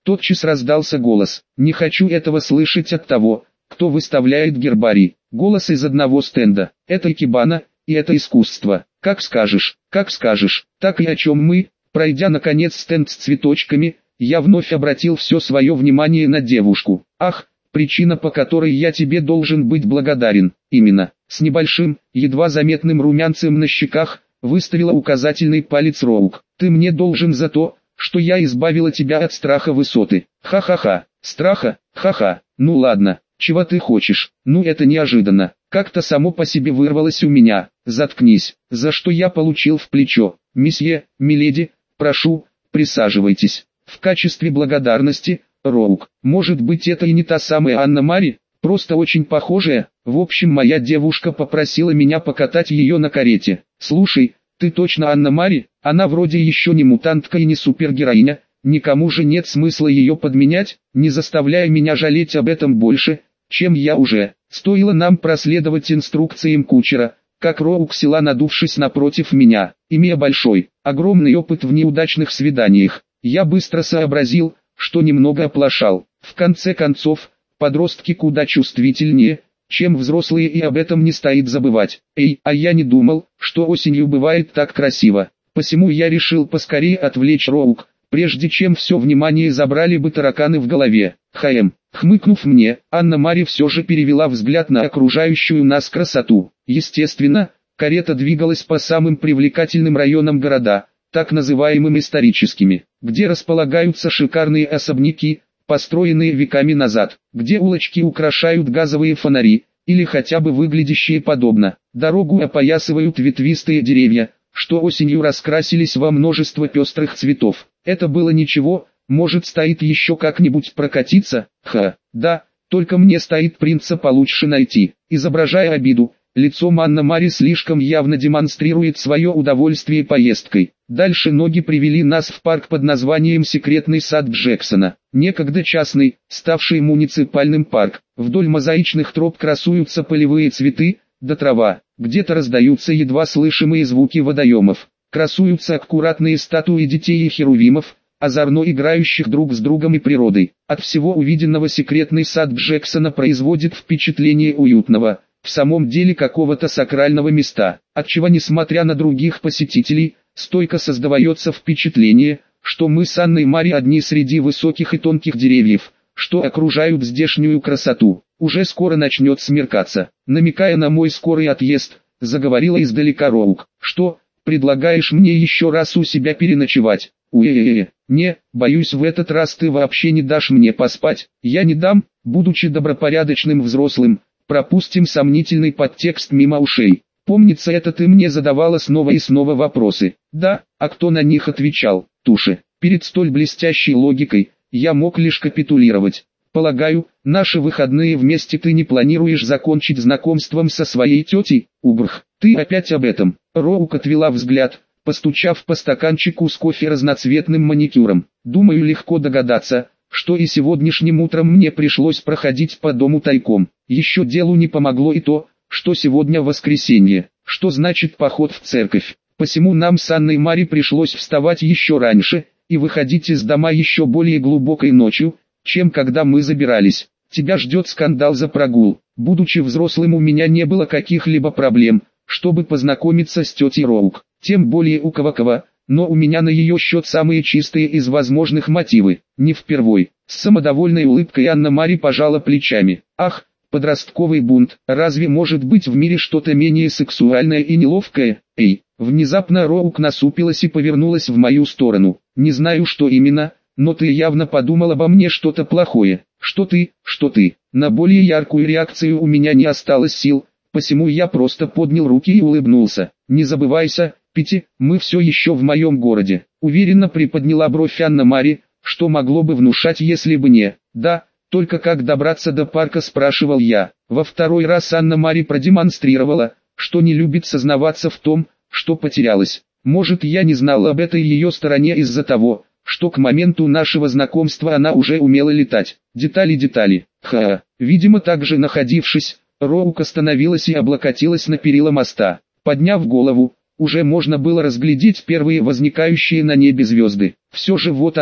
Тотчас раздался голос. «Не хочу этого слышать от того, кто выставляет гербарий». Голос из одного стенда. «Это икебана, и это искусство. Как скажешь, как скажешь». Так и о чем мы, пройдя наконец стенд с цветочками, я вновь обратил все свое внимание на девушку. «Ах, причина, по которой я тебе должен быть благодарен». Именно, с небольшим, едва заметным румянцем на щеках, выставила указательный палец Роук. «Ты мне должен за то, что я избавила тебя от страха высоты». Ха-ха-ха. Страха? Ха-ха. Ну ладно, чего ты хочешь? Ну это неожиданно. Как-то само по себе вырвалось у меня. Заткнись. За что я получил в плечо? Месье, миледи, прошу, присаживайтесь. В качестве благодарности, Роук. Может быть, это и не та самая Анна-Мари? Просто очень похожая. В общем, моя девушка попросила меня покатать ее на карете. Слушай, ты точно Анна-Мари? Она вроде еще не мутантка и не супергероиня. Никому же нет смысла ее подменять, не заставляя меня жалеть об этом больше, чем я уже. Стоило нам проследовать инструкциям кучера, как Роук села, надувшись напротив меня. Имея большой, огромный опыт в неудачных свиданиях, я быстро сообразил, что немного оплошал. В конце концов, подростки куда чувствительнее, чем взрослые, и об этом не стоит забывать. Эй, а я не думал, что осенью бывает так красиво. Посему я решил поскорее отвлечь Роук, прежде чем все внимание забрали бы тараканы в голове. Хм, хмыкнув мне, Анна-Мари все же перевела взгляд на окружающую нас красоту. Естественно, карета двигалась по самым привлекательным районам города, так называемым историческими, где располагаются шикарные особняки, построенные веками назад, где улочки украшают газовые фонари, или хотя бы выглядящие подобно. Дорогу опоясывают ветвистые деревья, что осенью раскрасились во множество пестрых цветов. Это было ничего, может, стоит еще как-нибудь прокатиться? Ха, да, только мне стоит принца получше найти. Изображая обиду, лицом Анна-Мари слишком явно демонстрирует свое удовольствие поездкой. Дальше ноги привели нас в парк под названием «Секретный сад Джексона». Некогда частный, ставший муниципальным парк. Вдоль мозаичных троп красуются полевые цветы, да трава. Где-то раздаются едва слышимые звуки водоемов. Красуются аккуратные статуи детей и херувимов, озорно играющих друг с другом и природой. От всего увиденного секретный сад Джексона производит впечатление уютного, в самом деле какого-то сакрального места, отчего, несмотря на других посетителей, стойко создается впечатление, что мы с Анной-Мари одни среди высоких и тонких деревьев, что окружают здешнюю красоту. Уже скоро начнет смеркаться. Намекая на мой скорый отъезд, заговорила издалека Роук. «Что, предлагаешь мне еще раз у себя переночевать?» «Уе-е-е, не, боюсь, в этот раз ты вообще не дашь мне поспать». «Я не дам, будучи добропорядочным взрослым, пропустим сомнительный подтекст мимо ушей. Помнится, это ты мне задавала снова и снова вопросы». «Да, а кто на них отвечал?» «Туши». Перед столь блестящей логикой, я мог лишь капитулировать. «Полагаю, наши выходные вместе ты не планируешь закончить знакомством со своей тетей?» «Убрх, ты опять об этом». Роук отвела взгляд, постучав по стаканчику с кофе разноцветным маникюром. «Думаю, легко догадаться, что и сегодняшним утром мне пришлось проходить по дому тайком. Еще делу не помогло и то, что сегодня воскресенье, что значит поход в церковь. Посему нам с Анной-Мари пришлось вставать еще раньше и выходить из дома еще более глубокой ночью, чем когда мы забирались. Тебя ждет скандал за прогул». Будучи взрослым, у меня не было каких-либо проблем, чтобы познакомиться с тетей Роук, тем более у кого-кого, но у меня на ее счет самые чистые из возможных мотивы. Не впервой. С самодовольной улыбкой Анна-Мари пожала плечами. «Ах, подростковый бунт, разве может быть в мире что-то менее сексуальное и неловкое?» «Эй!» Внезапно Роук насупилась и повернулась в мою сторону. «Не знаю, что именно, но ты явно подумал обо мне что-то плохое». «Что ты, что ты?» На более яркую реакцию у меня не осталось сил, посему я просто поднял руки и улыбнулся. «Не забывайся, Питти, мы все еще в моем городе». Уверенно приподняла бровь Анна-Мари, что могло бы внушать, если бы не. «Да, только как добраться до парка?» спрашивал я. Во второй раз Анна-Мари продемонстрировала, что не любит сознаваться в том, что потерялась. Может, я не знал об этой ее стороне из-за того, что к моменту нашего знакомства она уже умела летать. Детали, детали. Ха, видимо, также находившись, Роук остановилась и облокотилась на перила моста. Подняв голову, уже можно было разглядеть первые возникающие на небе звезды. Все же вот она,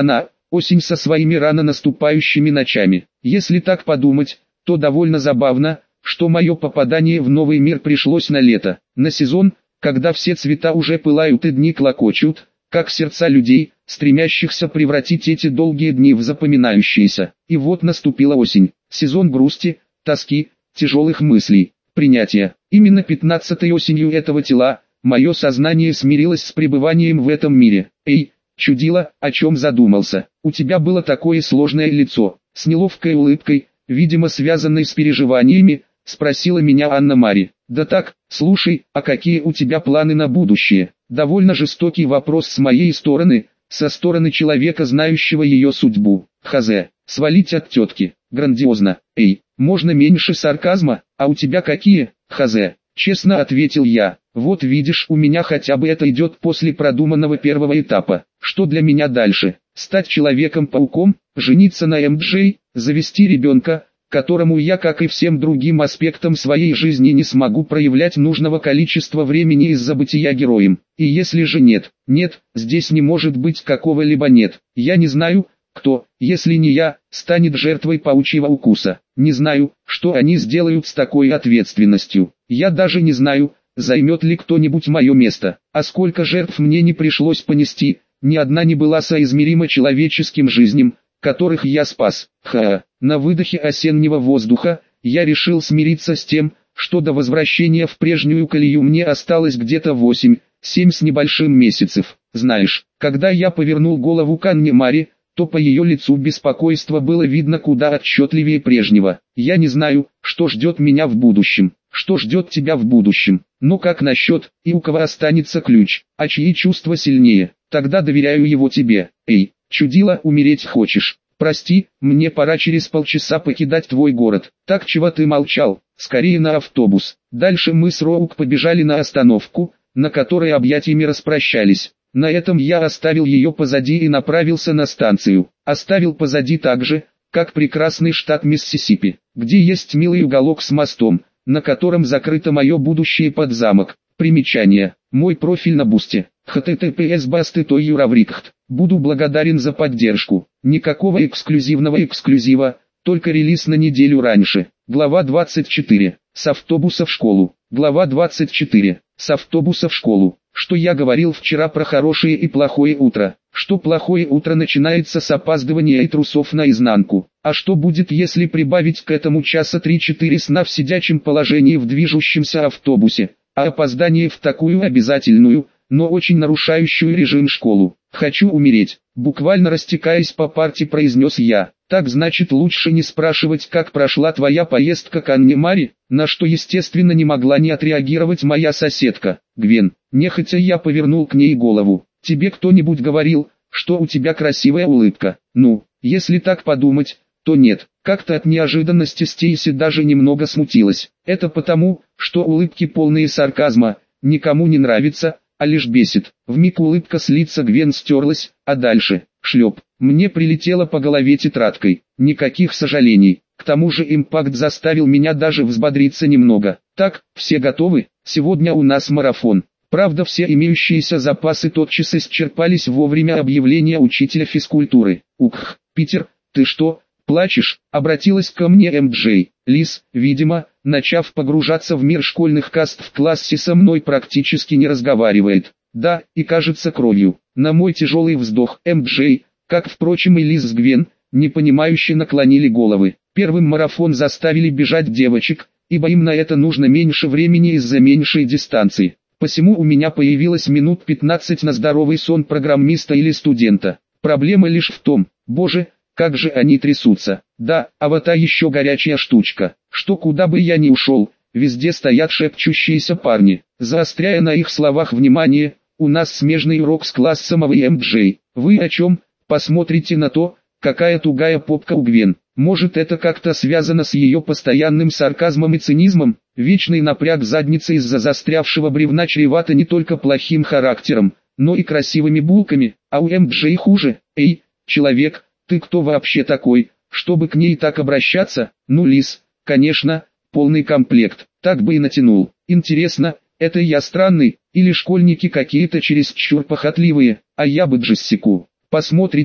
осень со своими рано наступающими ночами. Если так подумать, то довольно забавно, что мое попадание в новый мир пришлось на лето, на сезон, когда все цвета уже пылают и дни клокочут, как сердца людей, стремящихся превратить эти долгие дни в запоминающиеся. И вот наступила осень, сезон грусти, тоски, тяжелых мыслей, принятия. Именно пятнадцатой осенью этого тела, мое сознание смирилось с пребыванием в этом мире. Эй, чудило, о чем задумался? У тебя было такое сложное лицо, с неловкой улыбкой, видимо связанной с переживаниями, спросила меня Анна-Мари. Да так, слушай, а какие у тебя планы на будущее? Довольно жестокий вопрос с моей стороны, со стороны человека, знающего ее судьбу. Хазе, свалить от тетки, грандиозно. Эй, можно меньше сарказма, а у тебя какие? Хазе, честно ответил я. Вот видишь, у меня хотя бы это идет после продуманного первого этапа. Что для меня дальше? Стать Человеком-пауком, жениться на эм джей, завести ребенка, которому я, как и всем другим аспектам своей жизни, не смогу проявлять нужного количества времени из-за бытия героем. И если же нет, нет, здесь не может быть какого-либо нет. Я не знаю, кто, если не я, станет жертвой паучьего укуса. Не знаю, что они сделают с такой ответственностью. Я даже не знаю, займет ли кто-нибудь мое место. А сколько жертв мне не пришлось понести, ни одна не была соизмерима человеческим жизням, которых я спас. Ха, на выдохе осеннего воздуха, я решил смириться с тем, что до возвращения в прежнюю колею мне осталось где-то восемь, семь с небольшим месяцев. Знаешь, когда я повернул голову к Анне-Мари, то по ее лицу беспокойство было видно куда отчетливее прежнего. Я не знаю, что ждет меня в будущем, что ждет тебя в будущем, но как насчет, и у кого останется ключ, а чьи чувства сильнее, тогда доверяю его тебе. Эй, чудило, умереть хочешь? Прости, мне пора через полчаса покидать твой город. Так чего ты молчал? Скорее на автобус. Дальше мы с Роук побежали на остановку, на которой объятиями распрощались. На этом я оставил ее позади и направился на станцию. Оставил позади так же, как прекрасный штат Миссисипи, где есть милый уголок с мостом, на котором закрыто мое будущее под замок. Примечание. Мой профиль на Бусте. эйч ти ти пи эс басты точка юраврикхт. Буду благодарен за поддержку. Никакого эксклюзивного эксклюзива, только релиз на неделю раньше. Глава двадцать четыре. С автобуса в школу. Глава двадцать четыре. С автобуса в школу. Что я говорил вчера про хорошее и плохое утро? Что плохое утро начинается с опаздывания и трусов наизнанку. А что будет, если прибавить к этому часа три-четыре сна в сидячем положении в движущемся автобусе? А опоздание в такую обязательную, но очень нарушающую режим школу. «Хочу умереть», буквально растекаясь по парте, произнес я. «Так значит, лучше не спрашивать, как прошла твоя поездка к Анне-Мари», на что естественно не могла не отреагировать моя соседка, Гвен. Нехотя я повернул к ней голову. «Тебе кто-нибудь говорил, что у тебя красивая улыбка?» «Ну, если так подумать, то нет». Как-то от неожиданности Стейси даже немного смутилась. «Это потому, что улыбки полные сарказма никому не нравятся, а лишь бесит». Вмиг улыбка с лица Гвен стерлась, а дальше, шлеп, мне прилетело по голове тетрадкой. Никаких сожалений. К тому же импакт заставил меня даже взбодриться немного. Так, все готовы? Сегодня у нас марафон. Правда, все имеющиеся запасы тотчас исчерпались вовремя объявления учителя физкультуры. Ух, Питер, ты что, плачешь? Обратилась ко мне эм джей. Лиз, видимо, начав погружаться в мир школьных каст, в классе со мной практически не разговаривает. Да, и кажется кровью. На мой тяжелый вздох эм джей, как впрочем и Лиз с Гвен, непонимающе наклонили головы. Первым марафон заставили бежать девочек, ибо им на это нужно меньше времени из-за меньшей дистанции. Посему у меня появилось минут пятнадцать на здоровый сон программиста или студента. Проблема лишь в том, боже, как же они трясутся. Да, а вот та еще горячая штучка, что куда бы я ни ушел, везде стоят шепчущиеся парни. Заостряя на их словах внимание, у нас смежный урок с классом эй эм джей. Вы о чем? Посмотрите на то, какая тугая попка у Гвен. Может, это как-то связано с ее постоянным сарказмом и цинизмом? Вечный напряг задницы из-за застрявшего бревна чревато не только плохим характером, но и красивыми булками, а у эм джей хуже. Эй, человек, ты кто вообще такой, чтобы к ней так обращаться? Ну, Лиз, конечно, полный комплект, так бы и натянул. Интересно, это я странный, или школьники какие-то чересчур похотливые, а я бы Джессику. Посмотрите,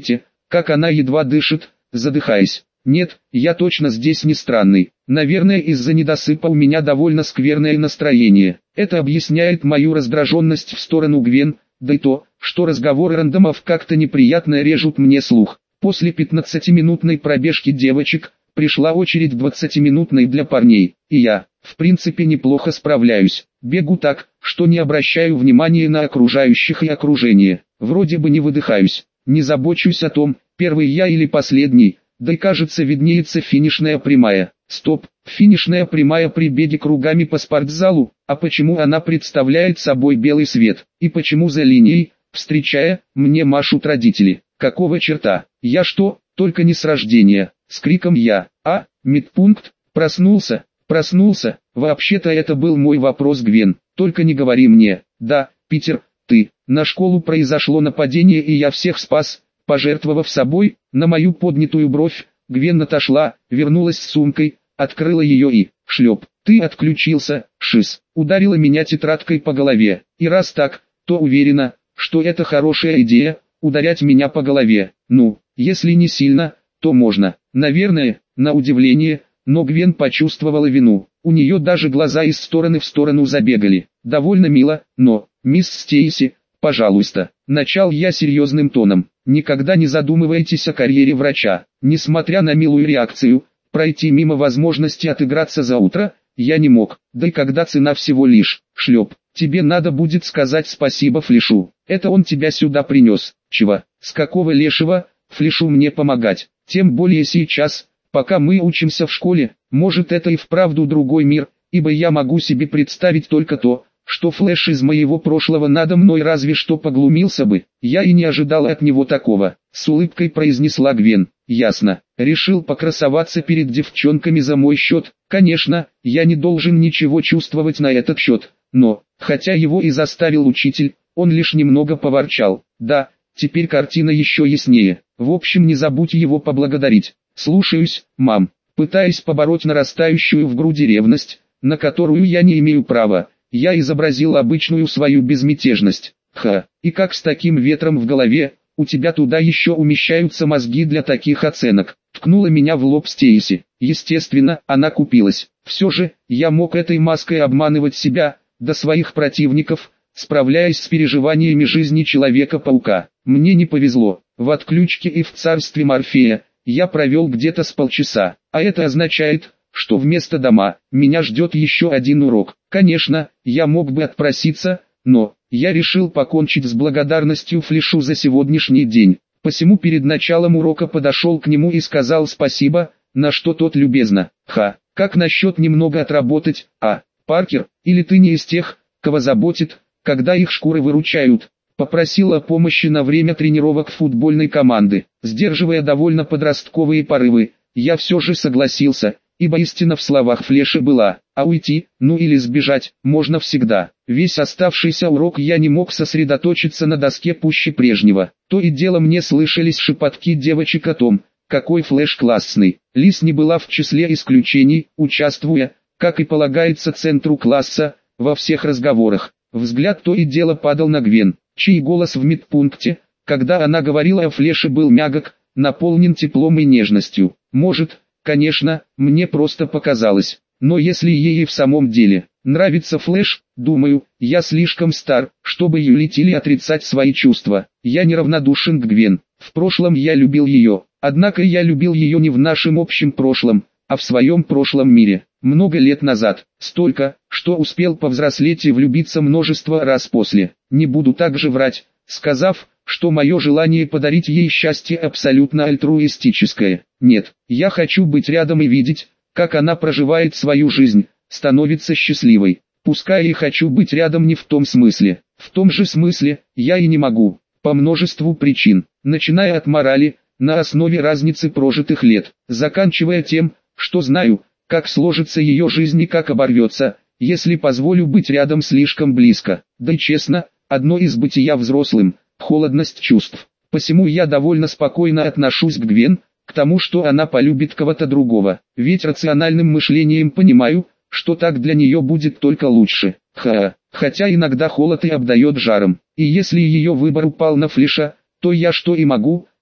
как она едва дышит, задыхаясь. Нет, я точно здесь не странный. Наверное, из-за недосыпа у меня довольно скверное настроение. Это объясняет мою раздраженность в сторону Гвен, да и то, что разговоры рандомов как-то неприятно режут мне слух. После пятнадцатиминутной пробежки девочек, пришла очередь двадцатиминутной для парней, и я, в принципе, неплохо справляюсь. Бегу так, что не обращаю внимания на окружающих и окружение. Вроде бы не выдыхаюсь, не забочусь о том, первый я или последний, да и кажется виднеется финишная прямая. Стоп, финишная прямая при беге кругами по спортзалу, а почему она представляет собой белый свет, и почему за линией, встречая, мне машут родители? Какого черта? Я что, только не с рождения? С криком я, а, медпункт, проснулся, проснулся, вообще-то это был мой вопрос, Гвен, только не говори мне, да, Питер, ты, на школу произошло нападение и я всех спас, пожертвовав собой. На мою поднятую бровь, Гвен отошла, вернулась с сумкой, открыла ее и, шлеп, ты отключился, шиз, ударила меня тетрадкой по голове, и раз так, то уверена, что это хорошая идея, ударять меня по голове, ну, если не сильно, то можно, наверное, на удивление, но Гвен почувствовала вину, у нее даже глаза из стороны в сторону забегали, довольно мило, но, мисс Стейси, пожалуйста, начал я серьезным тоном, никогда не задумывайтесь о карьере врача, несмотря на милую реакцию, пройти мимо возможности отыграться за утро, я не мог, да и когда цена всего лишь, шлеп, тебе надо будет сказать спасибо Флешу, это он тебя сюда принес, чего, с какого лешего, Флешу мне помогать, тем более сейчас, пока мы учимся в школе, может это и вправду другой мир, ибо я могу себе представить только то, что Флэш из моего прошлого надо мной разве что поглумился бы, я и не ожидал от него такого, с улыбкой произнесла Гвен, ясно, решил покрасоваться перед девчонками за мой счет, конечно, я не должен ничего чувствовать на этот счет, но, хотя его и заставил учитель, он лишь немного поворчал, да, теперь картина еще яснее, в общем не забудь его поблагодарить, слушаюсь, мам, пытаясь побороть нарастающую в груди ревность, на которую я не имею права. Я изобразил обычную свою безмятежность. Ха, и как с таким ветром в голове, у тебя туда еще умещаются мозги для таких оценок. Ткнула меня в лоб Стейси. Естественно, она купилась. Все же, я мог этой маской обманывать себя, да своих противников, справляясь с переживаниями жизни Человека-паука. Мне не повезло. В отключке и в царстве Морфея я провел где-то с полчаса, а это означает, что вместо дома, меня ждет еще один урок. Конечно, я мог бы отпроситься, но, я решил покончить с благодарностью Флешу за сегодняшний день. Посему перед началом урока подошел к нему и сказал спасибо, на что тот любезно, ха, как насчет немного отработать, а, Паркер, или ты не из тех, кого заботит, когда их шкуры выручают. Попросил о помощи на время тренировок футбольной команды, сдерживая довольно подростковые порывы, я все же согласился, ибо истина в словах Флеша была, а уйти, ну или сбежать, можно всегда. Весь оставшийся урок я не мог сосредоточиться на доске пуще прежнего. То и дело мне слышались шепотки девочек о том, какой Флэш классный. Лиз не была в числе исключений, участвуя, как и полагается центру класса, во всех разговорах. Взгляд то и дело падал на Гвен, чей голос в медпункте, когда она говорила о Флеше, был мягок, наполнен теплом и нежностью. Может, конечно, мне просто показалось, но если ей и в самом деле нравится Флэш, думаю, я слишком стар, чтобы юлить или отрицать свои чувства. Я неравнодушен к Гвен, в прошлом я любил ее, однако я любил ее не в нашем общем прошлом, а в своем прошлом мире, много лет назад, столько, что успел повзрослеть и влюбиться множество раз после. Не буду также врать, сказав, что мое желание подарить ей счастье абсолютно альтруистическое. Нет, я хочу быть рядом и видеть, как она проживает свою жизнь, становится счастливой. Пускай и хочу быть рядом не в том смысле, в том же смысле, я и не могу, по множеству причин, начиная от морали, на основе разницы прожитых лет, заканчивая тем, что знаю, как сложится ее жизнь и как оборвется, если позволю быть рядом слишком близко. Да и честно, одно из бытия взрослым – холодность чувств. Посему я довольно спокойно отношусь к Гвен, к тому, что она полюбит кого-то другого, ведь рациональным мышлением понимаю, что так для нее будет только лучше. Ха, хотя иногда холод и обдает жаром, и если ее выбор упал на Флеша, то я что и могу,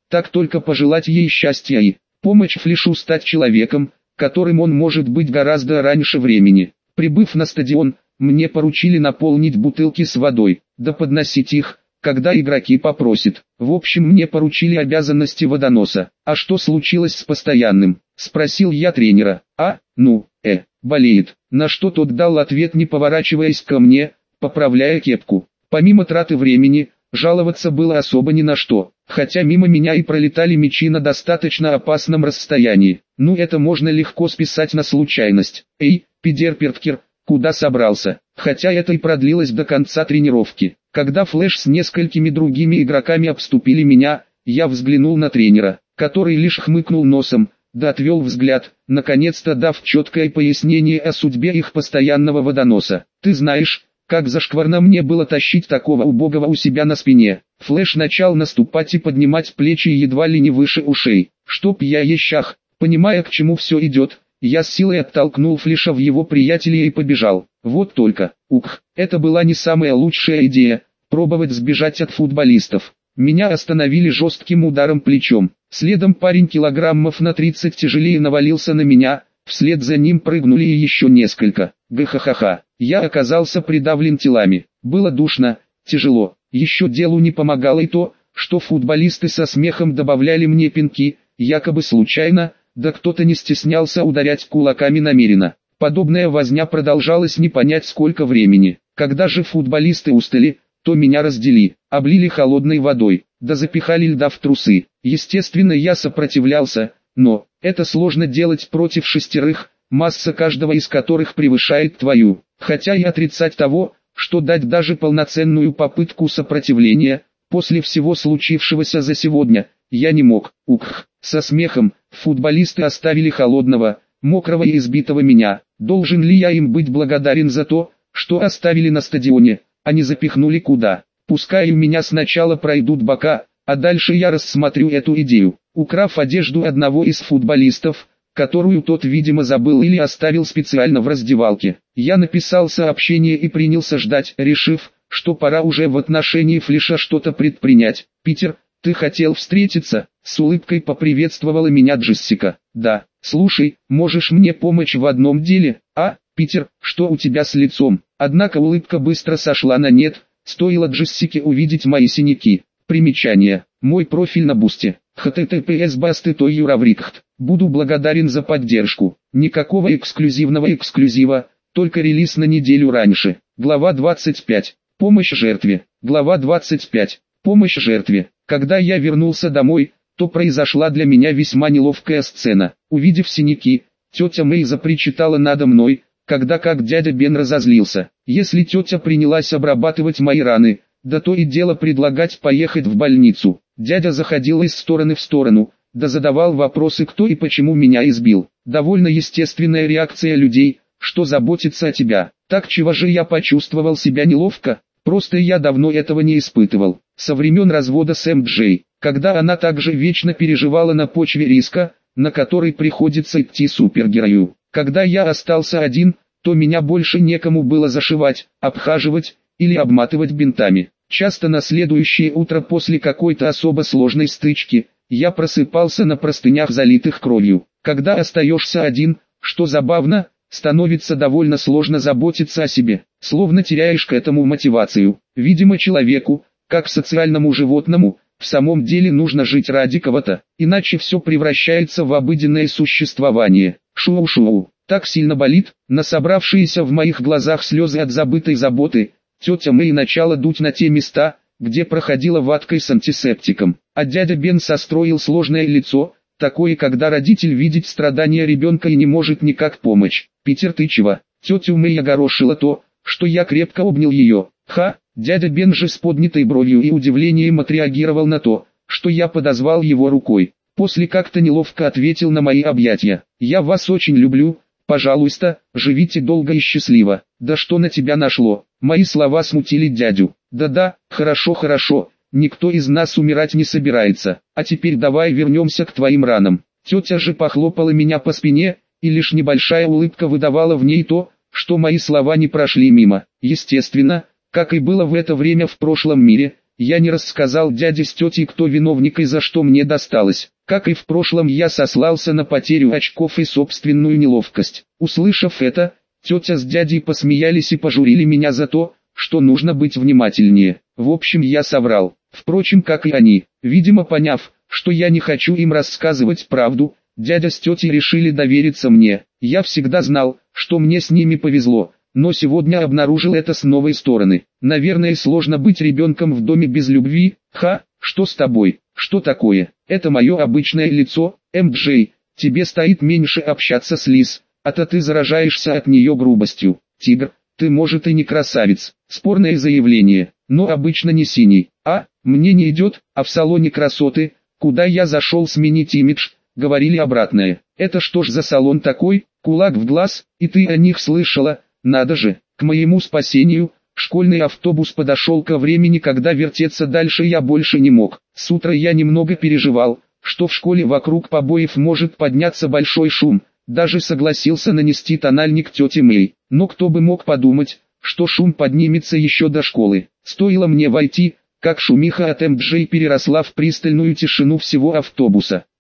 так только пожелать ей счастья и помочь Флешу стать человеком, которым он может быть гораздо раньше времени. Прибыв на стадион, мне поручили наполнить бутылки с водой, да подносить их, когда игроки попросят. В общем, мне поручили обязанности водоноса. А что случилось с постоянным? Спросил я тренера. А, ну, э, болеет. На что тот дал ответ, не поворачиваясь ко мне, поправляя кепку. Помимо траты времени, жаловаться было особо ни на что, хотя мимо меня и пролетали мячи на достаточно опасном расстоянии. Ну, это можно легко списать на случайность. Эй, Питер Паркер, куда собрался? Хотя это и продлилось до конца тренировки. Когда Флэш с несколькими другими игроками обступили меня, я взглянул на тренера, который лишь хмыкнул носом, да отвел взгляд, наконец-то дав четкое пояснение о судьбе их постоянного водоноса. Ты знаешь, как зашкварно мне было тащить такого убогого у себя на спине. Флэш начал наступать и поднимать плечи едва ли не выше ушей. Чтоб я ещах, понимая, к чему все идет, я с силой оттолкнул Флэша в его приятеля и побежал. Вот только, ух, это была не самая лучшая идея, пробовать сбежать от футболистов. Меня остановили жестким ударом плечом. Следом парень килограммов на тридцать тяжелее навалился на меня, вслед за ним прыгнули и еще несколько. Гахахаха. Я оказался придавлен телами. Было душно, тяжело. Еще делу не помогало и то, что футболисты со смехом добавляли мне пинки, якобы случайно, да кто-то не стеснялся ударять кулаками намеренно. Подобная возня продолжалась не понять сколько времени. Когда же футболисты устали, то меня раздели, облили холодной водой, да запихали льда в трусы. Естественно, я сопротивлялся, но это сложно делать против шестерых, масса каждого из которых превышает твою. Хотя и отрицать того, что дать даже полноценную попытку сопротивления, после всего случившегося за сегодня, я не мог. Ух, со смехом, футболисты оставили холодного, мокрого и избитого меня. Должен ли я им быть благодарен за то, что оставили на стадионе, а не запихнули куда? Пускай у меня сначала пройдут бока, а дальше я рассмотрю эту идею. Украв одежду одного из футболистов, которую тот, видимо, забыл или оставил специально в раздевалке, я написал сообщение и принялся ждать, решив, что пора уже в отношении Флеша что-то предпринять. «Питер, ты хотел встретиться?» — с улыбкой поприветствовала меня Джессика. «Да, слушай, можешь мне помочь в одном деле, а, Питер, что у тебя с лицом?» Однако улыбка быстро сошла на нет, стоило Джессике увидеть мои синяки. Примечание. Мой профиль на Бусте. эйч ти ти пи эс басты точка юраврикт. Буду благодарен за поддержку. Никакого эксклюзивного эксклюзива, только релиз на неделю раньше. Глава двадцать пять. Помощь жертве. Глава двадцать пять. Помощь жертве. Когда я вернулся домой, то произошла для меня весьма неловкая сцена. Увидев синяки, тетя Мэй запричитала надо мной, когда как дядя Бен разозлился. Если тетя принялась обрабатывать мои раны, да то и дело предлагать поехать в больницу. Дядя заходил из стороны в сторону, да задавал вопросы, кто и почему меня избил. Довольно естественная реакция людей, что заботится о тебя. Так чего же я почувствовал себя неловко? Просто я давно этого не испытывал. Со времен развода с эм джей, когда она также вечно переживала на почве риска, на который приходится идти супергерою. Когда я остался один, то меня больше некому было зашивать, обхаживать или обматывать бинтами. Часто на следующее утро после какой-то особо сложной стычки, я просыпался на простынях, залитых кровью. Когда остаешься один, что забавно, становится довольно сложно заботиться о себе, словно теряешь к этому мотивацию. Видимо, человеку, как социальному животному, в самом деле нужно жить ради кого-то, иначе все превращается в обыденное существование. Шоу-шоу, так сильно болит, на собравшиеся в моих глазах слезы от забытой заботы, тетя Мэй начала дуть на те места, где проходила ваткой с антисептиком, а дядя Бен состроил сложное лицо, такое, когда родитель видит страдания ребенка и не может никак помочь. «Питер, ты чего?» Тетю Мэй огорошила то, что я крепко обнял ее. Ха, дядя Бен же с поднятой бровью и удивлением отреагировал на то, что я подозвал его рукой. После как-то неловко ответил на мои объятия. «Я вас очень люблю, пожалуйста, живите долго и счастливо». «Да что на тебя нашло?» Мои слова смутили дядю. «Да-да, хорошо, хорошо, никто из нас умирать не собирается, а теперь давай вернемся к твоим ранам». Тетя же похлопала меня по спине, и лишь небольшая улыбка выдавала в ней то, что мои слова не прошли мимо. Естественно, как и было в это время в прошлом мире, я не рассказал дяде с тетей, кто виновник и за что мне досталось. Как и в прошлом, я сослался на потерю очков и собственную неловкость. Услышав это, тетя с дядей посмеялись и пожурили меня за то, что нужно быть внимательнее. В общем, я соврал. Впрочем, как и они. Видимо, поняв, что я не хочу им рассказывать правду, дядя с тетей решили довериться мне. Я всегда знал, что мне с ними повезло, но сегодня обнаружил это с новой стороны. Наверное, сложно быть ребенком в доме без любви. Ха, что с тобой? Что такое? Это мое обычное лицо, эм джей. Тебе стоит меньше общаться с Лиз, а то ты заражаешься от нее грубостью. Тигр, ты может и не красавец. Спорное заявление, но обычно не синий. А, мне не идет, а в салоне красоты, куда я зашел сменить имидж, говорили обратное. Это что ж за салон такой? Кулак в глаз, и ты о них слышала? Надо же, к моему спасению, школьный автобус подошел ко времени, когда вертеться дальше я больше не мог. С утра я немного переживал, что в школе вокруг побоев может подняться большой шум. Даже согласился нанести тональник тете Мэй. Но кто бы мог подумать, что шум поднимется еще до школы. Стоило мне войти, как шумиха от эм джей переросла в пристальную тишину всего автобуса.